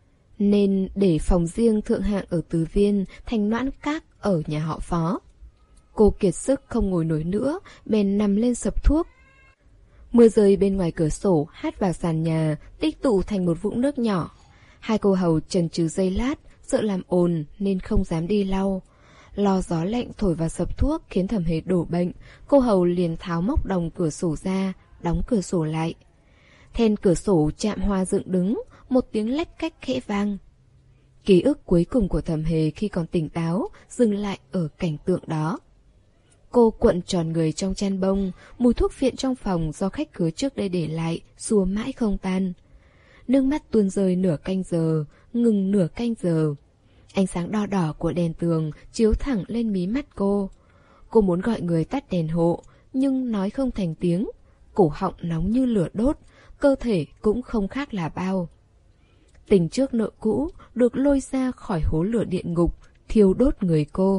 nên để phòng riêng thượng hạng ở Từ Viên thành noãn các ở nhà họ Phó. Cô kiệt sức không ngồi nổi nữa, bèn nằm lên sập thuốc. Mưa rơi bên ngoài cửa sổ hát vào sàn nhà, tích tụ thành một vũng nước nhỏ. Hai cô hầu chần chừ giây lát, sợ làm ồn nên không dám đi lau. Lo gió lạnh thổi vào sập thuốc khiến Thẩm Hề đổ bệnh, cô hầu liền tháo móc đồng cửa sổ ra, đóng cửa sổ lại. Then cửa sổ chạm hoa dựng đứng, một tiếng lách cách khẽ vang. Ký ức cuối cùng của Thẩm Hề khi còn tỉnh táo dừng lại ở cảnh tượng đó. Cô cuộn tròn người trong chăn bông, mùi thuốc phiện trong phòng do khách khứa trước đây để lại xua mãi không tan. Nước mắt tuôn rơi nửa canh giờ, ngừng nửa canh giờ. Ánh sáng đo đỏ của đèn tường chiếu thẳng lên mí mắt cô. Cô muốn gọi người tắt đèn hộ, nhưng nói không thành tiếng. Cổ họng nóng như lửa đốt, cơ thể cũng không khác là bao. Tình trước nợ cũ được lôi ra khỏi hố lửa điện ngục, thiêu đốt người cô.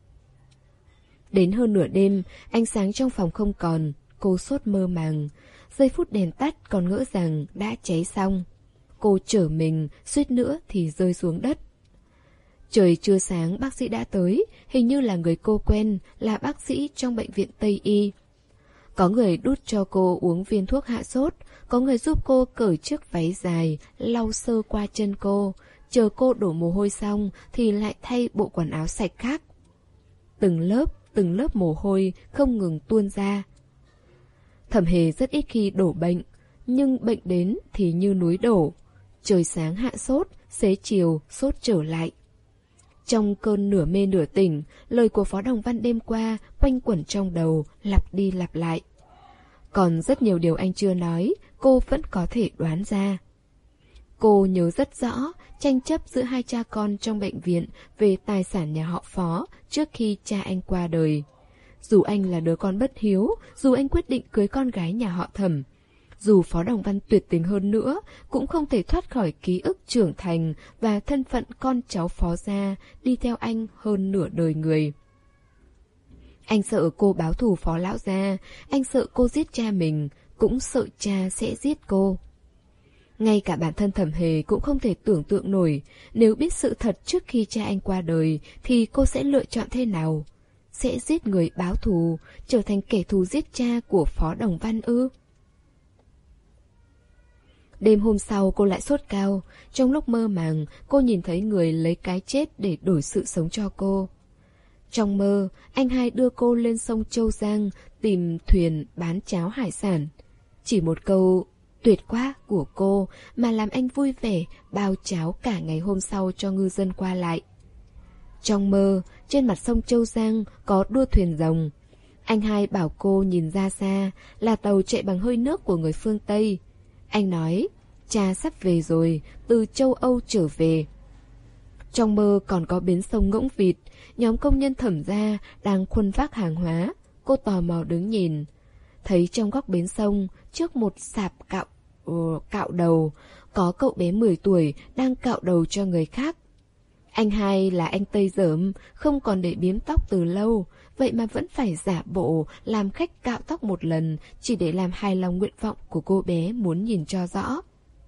Đến hơn nửa đêm, ánh sáng trong phòng không còn, cô sốt mơ màng. Giây phút đèn tắt còn ngỡ rằng đã cháy xong. Cô trở mình, suýt nữa thì rơi xuống đất. Trời chưa sáng bác sĩ đã tới, hình như là người cô quen, là bác sĩ trong bệnh viện Tây Y. Có người đút cho cô uống viên thuốc hạ sốt, có người giúp cô cởi chiếc váy dài, lau sơ qua chân cô, chờ cô đổ mồ hôi xong thì lại thay bộ quần áo sạch khác. Từng lớp, từng lớp mồ hôi không ngừng tuôn ra. Thẩm Hề rất ít khi đổ bệnh, nhưng bệnh đến thì như núi đổ. Trời sáng hạ sốt, xế chiều sốt trở lại. Trong cơn nửa mê nửa tỉnh, lời của Phó Đồng Văn đêm qua quanh quẩn trong đầu, lặp đi lặp lại. Còn rất nhiều điều anh chưa nói, cô vẫn có thể đoán ra. Cô nhớ rất rõ tranh chấp giữa hai cha con trong bệnh viện về tài sản nhà họ Phó trước khi cha anh qua đời. Dù anh là đứa con bất hiếu, dù anh quyết định cưới con gái nhà họ Thẩm, dù Phó Đồng Văn tuyệt tình hơn nữa, cũng không thể thoát khỏi ký ức trưởng thành và thân phận con cháu Phó gia đi theo anh hơn nửa đời người. Anh sợ cô báo thù Phó lão gia, anh sợ cô giết cha mình, cũng sợ cha sẽ giết cô. Ngay cả bản thân Thẩm Hề cũng không thể tưởng tượng nổi, nếu biết sự thật trước khi cha anh qua đời thì cô sẽ lựa chọn thế nào? Sẽ giết người báo thù, trở thành kẻ thù giết cha của Phó Đồng Văn ư? Đêm hôm sau cô lại sốt cao, trong lúc mơ màng cô nhìn thấy người lấy cái chết để đổi sự sống cho cô. Trong mơ, anh hai đưa cô lên sông Châu Giang tìm thuyền bán cháo hải sản. Chỉ một câu tuyệt quá của cô mà làm anh vui vẻ bao cháo cả ngày hôm sau cho ngư dân qua lại. Trong mơ, trên mặt sông Châu Giang có đua thuyền rồng. Anh hai bảo cô nhìn ra xa là tàu chạy bằng hơi nước của người phương Tây. Anh nói, cha sắp về rồi, từ châu Âu trở về. Trong mơ còn có bến sông Ngỗng Vịt, nhóm công nhân Thẩm gia đang khuân vác hàng hóa. Cô tò mò đứng nhìn. Thấy trong góc bến sông, trước một sạp cạo, uh, cạo đầu, có cậu bé mười tuổi đang cạo đầu cho người khác. Anh hai là anh Tây Dởm, không còn để bím tóc từ lâu, vậy mà vẫn phải giả bộ làm khách cạo tóc một lần, chỉ để làm hài lòng nguyện vọng của cô bé muốn nhìn cho rõ.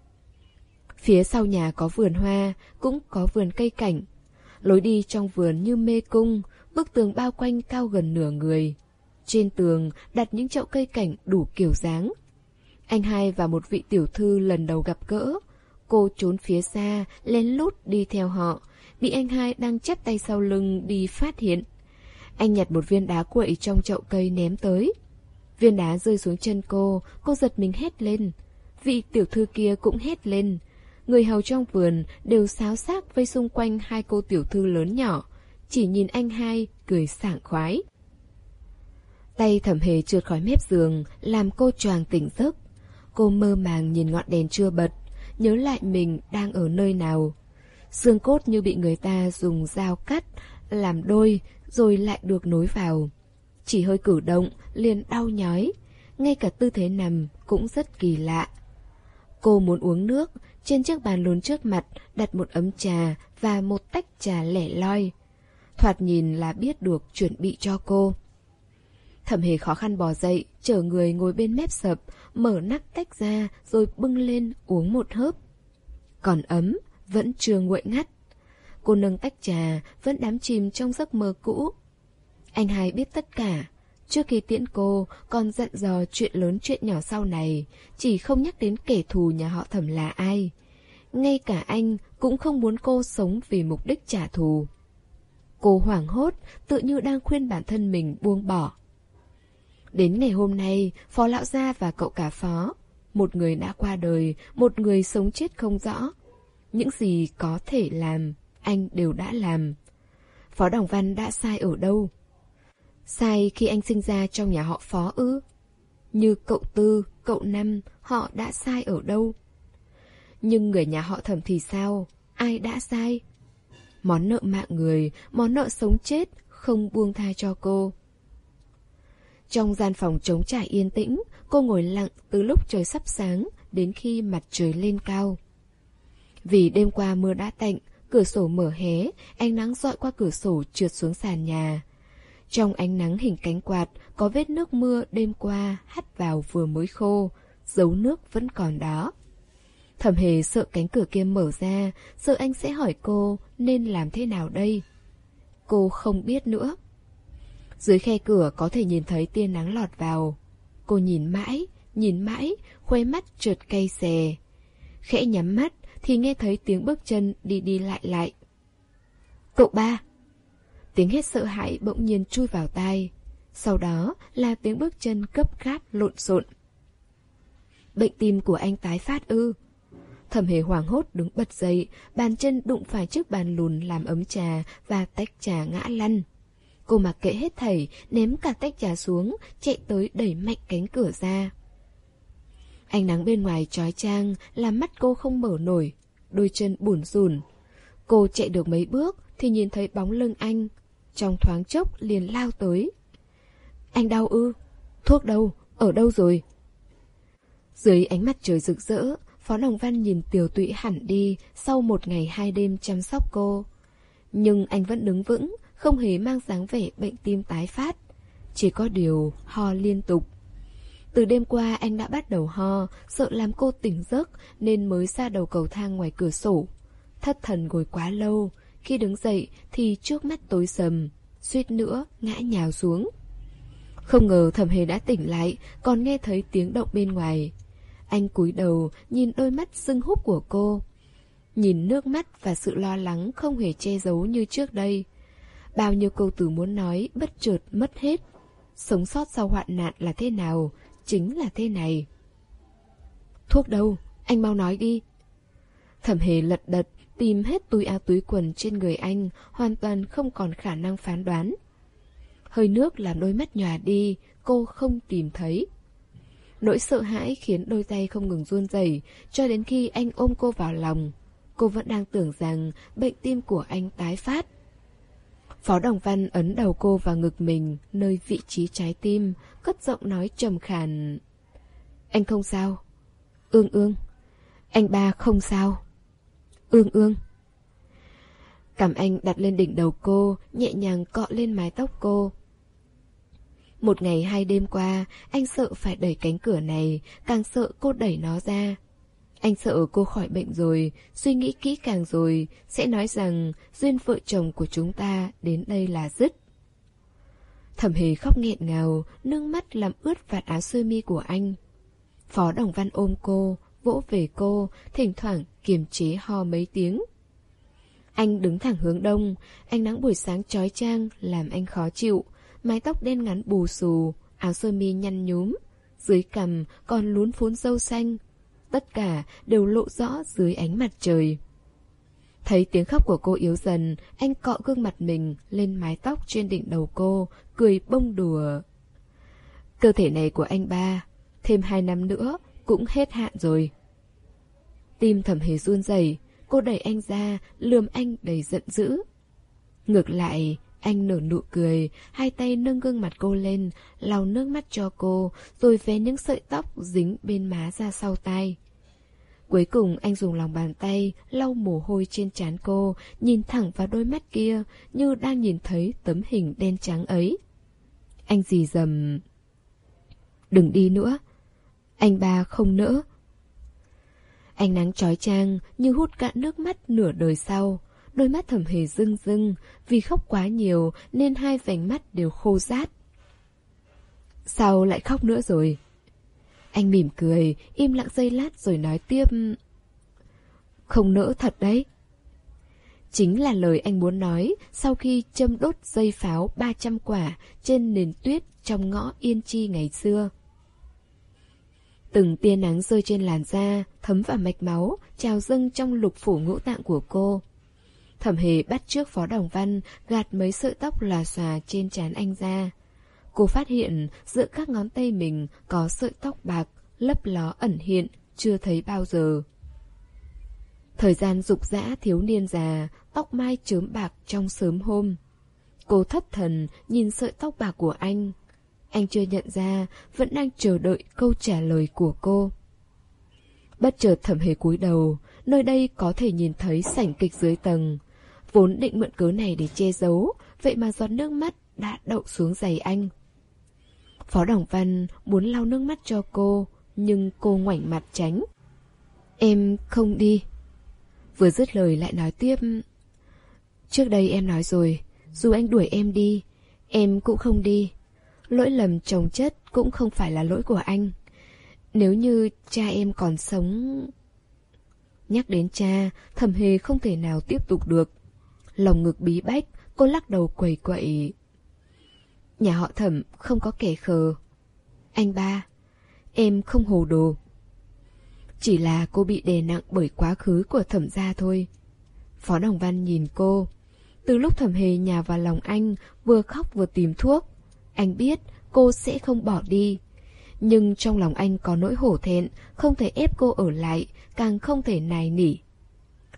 Phía sau nhà có vườn hoa, cũng có vườn cây cảnh. Lối đi trong vườn như mê cung, bức tường bao quanh cao gần nửa người. Trên tường đặt những chậu cây cảnh đủ kiểu dáng. Anh hai và một vị tiểu thư lần đầu gặp gỡ. Cô trốn phía xa, lén lút đi theo họ, bị anh hai đang chắp tay sau lưng đi phát hiện. Anh nhặt một viên đá quậy trong chậu cây ném tới. Viên đá rơi xuống chân cô, cô giật mình hét lên. Vị tiểu thư kia cũng hét lên. Người hầu trong vườn đều xáo xác vây xung quanh hai cô tiểu thư lớn nhỏ, chỉ nhìn anh hai cười sảng khoái. Tay Thẩm Hề trượt khỏi mép giường, làm cô choàng tỉnh giấc. Cô mơ màng nhìn ngọn đèn chưa bật, nhớ lại mình đang ở nơi nào. Xương cốt như bị người ta dùng dao cắt, làm đôi rồi lại được nối vào. Chỉ hơi cử động liền đau nhói, ngay cả tư thế nằm cũng rất kỳ lạ. Cô muốn uống nước, trên chiếc bàn lùn trước mặt đặt một ấm trà và một tách trà lẻ loi. Thoạt nhìn là biết được chuẩn bị cho cô. Thẩm Hề khó khăn bò dậy, chở người ngồi bên mép sập, mở nắp tách ra rồi bưng lên uống một hớp. Còn ấm, vẫn chưa nguội ngắt. Cô nâng tách trà, vẫn đắm chìm trong giấc mơ cũ. Anh hai biết tất cả. Trước khi tiễn cô, còn dặn dò chuyện lớn chuyện nhỏ sau này, chỉ không nhắc đến kẻ thù nhà họ Thẩm là ai. Ngay cả anh cũng không muốn cô sống vì mục đích trả thù. Cô hoảng hốt, tự như đang khuyên bản thân mình buông bỏ. Đến ngày hôm nay, Phó lão gia và cậu cả Phó, một người đã qua đời, một người sống chết không rõ. Những gì có thể làm, anh đều đã làm. Phó Đồng Văn đã sai ở đâu? Sai khi anh sinh ra trong nhà họ Phó ư? Như cậu Tư, cậu Năm, họ đã sai ở đâu? Nhưng người nhà họ Thẩm thì sao? Ai đã sai? Món nợ mạng người, món nợ sống chết, không buông tha cho cô. Trong gian phòng trống trải yên tĩnh, cô ngồi lặng từ lúc trời sắp sáng đến khi mặt trời lên cao. Vì đêm qua mưa đã tạnh, cửa sổ mở hé, ánh nắng rọi qua cửa sổ trượt xuống sàn nhà. Trong ánh nắng hình cánh quạt, có vết nước mưa đêm qua hắt vào vừa mới khô, dấu nước vẫn còn đó. Thẩm Hề sợ cánh cửa kia mở ra, sợ anh sẽ hỏi cô nên làm thế nào đây. Cô không biết nữa. Dưới khe cửa có thể nhìn thấy tia nắng lọt vào. Cô nhìn mãi, nhìn mãi, khóe mắt chợt cay xè. Khẽ nhắm mắt thì nghe thấy tiếng bước chân đi đi lại lại. Cậu ba! Tiếng hét sợ hãi bỗng nhiên chui vào tai. Sau đó là tiếng bước chân gấp gáp lộn xộn. Bệnh tim của anh tái phát ư? Thẩm Hề hoảng hốt đứng bật dậy, bàn chân đụng phải chiếc bàn lùn làm ấm trà và tách trà ngã lăn. Cô mặc kệ hết thảy, ném cả tách trà xuống, chạy tới đẩy mạnh cánh cửa ra. Ánh nắng bên ngoài chói chang, làm mắt cô không mở nổi. đôi chân bủn rủn. Cô chạy được mấy bước thì nhìn thấy bóng lưng anh. Trong thoáng chốc liền lao tới. Anh đau ư? Thuốc đâu? Ở đâu rồi? Dưới ánh mặt trời rực rỡ, Phó Đồng Văn nhìn tiều tụy hẳn đi sau một ngày hai đêm chăm sóc cô. Nhưng anh vẫn đứng vững, không hề mang dáng vẻ bệnh tim tái phát. Chỉ có điều ho liên tục. Từ đêm qua anh đã bắt đầu ho, sợ làm cô tỉnh giấc nên mới ra đầu cầu thang ngoài cửa sổ. Thất thần ngồi quá lâu, khi đứng dậy thì trước mắt tối sầm, suýt nữa ngã nhào xuống. Không ngờ Thẩm Hề đã tỉnh lại, còn nghe thấy tiếng động bên ngoài. Anh cúi đầu nhìn đôi mắt sưng húp của cô. Nhìn nước mắt và sự lo lắng không hề che giấu như trước đây. Bao nhiêu câu từ muốn nói bất chợt mất hết. Sống sót sau hoạn nạn là thế nào? Chính là thế này. Thuốc đâu? Anh mau nói đi. Thẩm Hề lật đật tìm hết túi áo túi quần trên người anh, hoàn toàn không còn khả năng phán đoán. Hơi nước làm đôi mắt nhòa đi, cô không tìm thấy. Nỗi sợ hãi khiến đôi tay không ngừng run rẩy, cho đến khi anh ôm cô vào lòng. Cô vẫn đang tưởng rằng bệnh tim của anh tái phát. Phó Đồng Văn ấn đầu cô vào ngực mình, nơi vị trí trái tim, cất giọng nói trầm khàn. Anh không sao. Ương Ương. Anh ba không sao. Ương Ương. Cảm anh đặt lên đỉnh đầu cô, nhẹ nhàng cọ lên mái tóc cô. Một ngày hai đêm qua, anh sợ phải đẩy cánh cửa này, càng sợ cô đẩy nó ra. Anh sợ cô khỏi bệnh rồi, suy nghĩ kỹ càng rồi, sẽ nói rằng duyên vợ chồng của chúng ta đến đây là dứt. Thẩm Hề khóc nghẹn ngào, nước mắt làm ướt vạt áo sơ mi của anh. Phó Đồng Văn ôm cô, vỗ về cô, thỉnh thoảng kiềm chế ho mấy tiếng. Anh đứng thẳng hướng đông, ánh nắng buổi sáng chói chang làm anh khó chịu, mái tóc đen ngắn bù xù, áo sơ mi nhăn nhúm, dưới cằm còn lún phún râu xanh. Tất cả đều lộ rõ dưới ánh mặt trời. Thấy tiếng khóc của cô yếu dần, anh cọ gương mặt mình lên mái tóc trên đỉnh đầu cô, cười bông đùa. Cơ thể này của anh ba, thêm hai năm nữa cũng hết hạn rồi. Tim Thẩm Hề run rẩy, cô đẩy anh ra, lườm anh đầy giận dữ. Ngược lại, anh nở nụ cười, hai tay nâng gương mặt cô lên, lau nước mắt cho cô, rồi vén những sợi tóc dính bên má ra sau tai. Cuối cùng anh dùng lòng bàn tay lau mồ hôi trên trán cô, nhìn thẳng vào đôi mắt kia như đang nhìn thấy tấm hình đen trắng ấy. Anh rì rầm. Đừng đi nữa. Anh ba không nỡ. Ánh nắng chói chang như hút cạn nước mắt nửa đời sau. Đôi mắt Thẩm Hề rưng rưng, vì khóc quá nhiều nên hai vành mắt đều khô rát. Sao lại khóc nữa rồi? Anh mỉm cười, im lặng giây lát rồi nói tiếp. Không nỡ thật đấy. Chính là lời anh muốn nói sau khi châm đốt dây pháo ba trăm quả trên nền tuyết trong ngõ Yên Chi ngày xưa. Từng tia nắng rơi trên làn da, thấm vào mạch máu, trào dâng trong lục phủ ngũ tạng của cô. Thẩm Hề bắt chước Phó Đồng Văn gạt mấy sợi tóc lòa xòa trên trán anh ra. Cô phát hiện giữa các ngón tay mình có sợi tóc bạc, lấp ló ẩn hiện, chưa thấy bao giờ. Thời gian rục rã thiếu niên già, tóc mai chớm bạc trong sớm hôm. Cô thất thần nhìn sợi tóc bạc của anh. Anh chưa nhận ra, vẫn đang chờ đợi câu trả lời của cô. Bất chợt Thẩm Hề cúi đầu, nơi đây có thể nhìn thấy sảnh kịch dưới tầng. Vốn định mượn cớ này để che giấu, vậy mà giọt nước mắt đã đậu xuống giày anh. Phó Đồng Văn muốn lau nước mắt cho cô, nhưng cô ngoảnh mặt tránh. Em không đi. Vừa dứt lời lại nói tiếp. Trước đây em nói rồi, dù anh đuổi em đi, em cũng không đi. Lỗi lầm chồng chất cũng không phải là lỗi của anh. Nếu như cha em còn sống... Nhắc đến cha, Thẩm Hề không thể nào tiếp tục được. Lòng ngực bí bách, cô lắc đầu quẩy quậy. Nhà họ Thẩm không có kẻ khờ. Anh ba, em không hồ đồ. Chỉ là cô bị đè nặng bởi quá khứ của Thẩm gia thôi. Phó Đồng Văn nhìn cô. Từ lúc Thẩm Hề nhào vào lòng anh, vừa khóc vừa tìm thuốc, anh biết cô sẽ không bỏ đi. Nhưng trong lòng anh có nỗi hổ thẹn, không thể ép cô ở lại, càng không thể nài nỉ.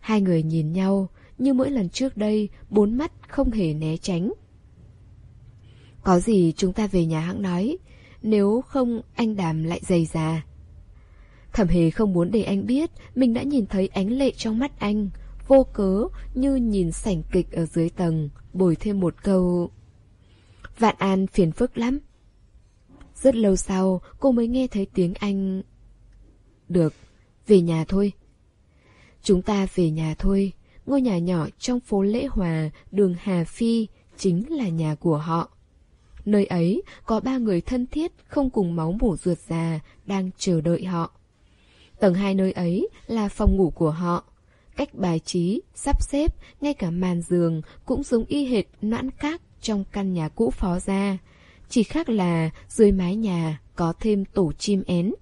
Hai người nhìn nhau, như mỗi lần trước đây, bốn mắt không hề né tránh. Có gì chúng ta về nhà hẵng nói, nếu không anh Đàm lại dày già. Thẩm Hề không muốn để anh biết mình đã nhìn thấy ánh lệ trong mắt anh, vô cớ như nhìn sảnh kịch ở dưới tầng, bồi thêm một câu: Vạn An phiền phức lắm. Rất lâu sau cô mới nghe thấy tiếng anh: Được, về nhà thôi. Chúng ta về nhà thôi. Ngôi nhà nhỏ trong phố Lễ Hòa, đường Hà Phi chính là nhà của họ. Nơi ấy có ba người thân thiết không cùng máu mủ ruột già đang chờ đợi họ. Tầng hai nơi ấy là phòng ngủ của họ. Cách bài trí, sắp xếp, ngay cả màn giường cũng giống y hệt Noãn Các trong căn nhà cũ Phó gia. Chỉ khác là dưới mái nhà có thêm tổ chim én.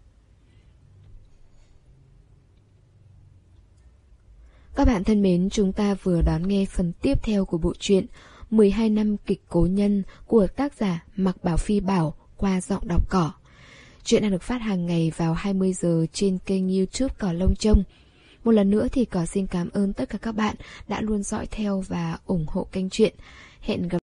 Các bạn thân mến, chúng ta vừa đón nghe phần tiếp theo của bộ truyện mười hai năm kịch cố nhân của tác giả Mạc Bảo Phi Bảo qua giọng đọc cỏ. Chuyện đang được phát hàng ngày vào hai mươi giờ trên kênh YouTube Cỏ Lông Trông. Một lần nữa thì Cỏ xin cảm ơn tất cả các bạn đã luôn dõi theo và ủng hộ kênh truyện. Hẹn gặp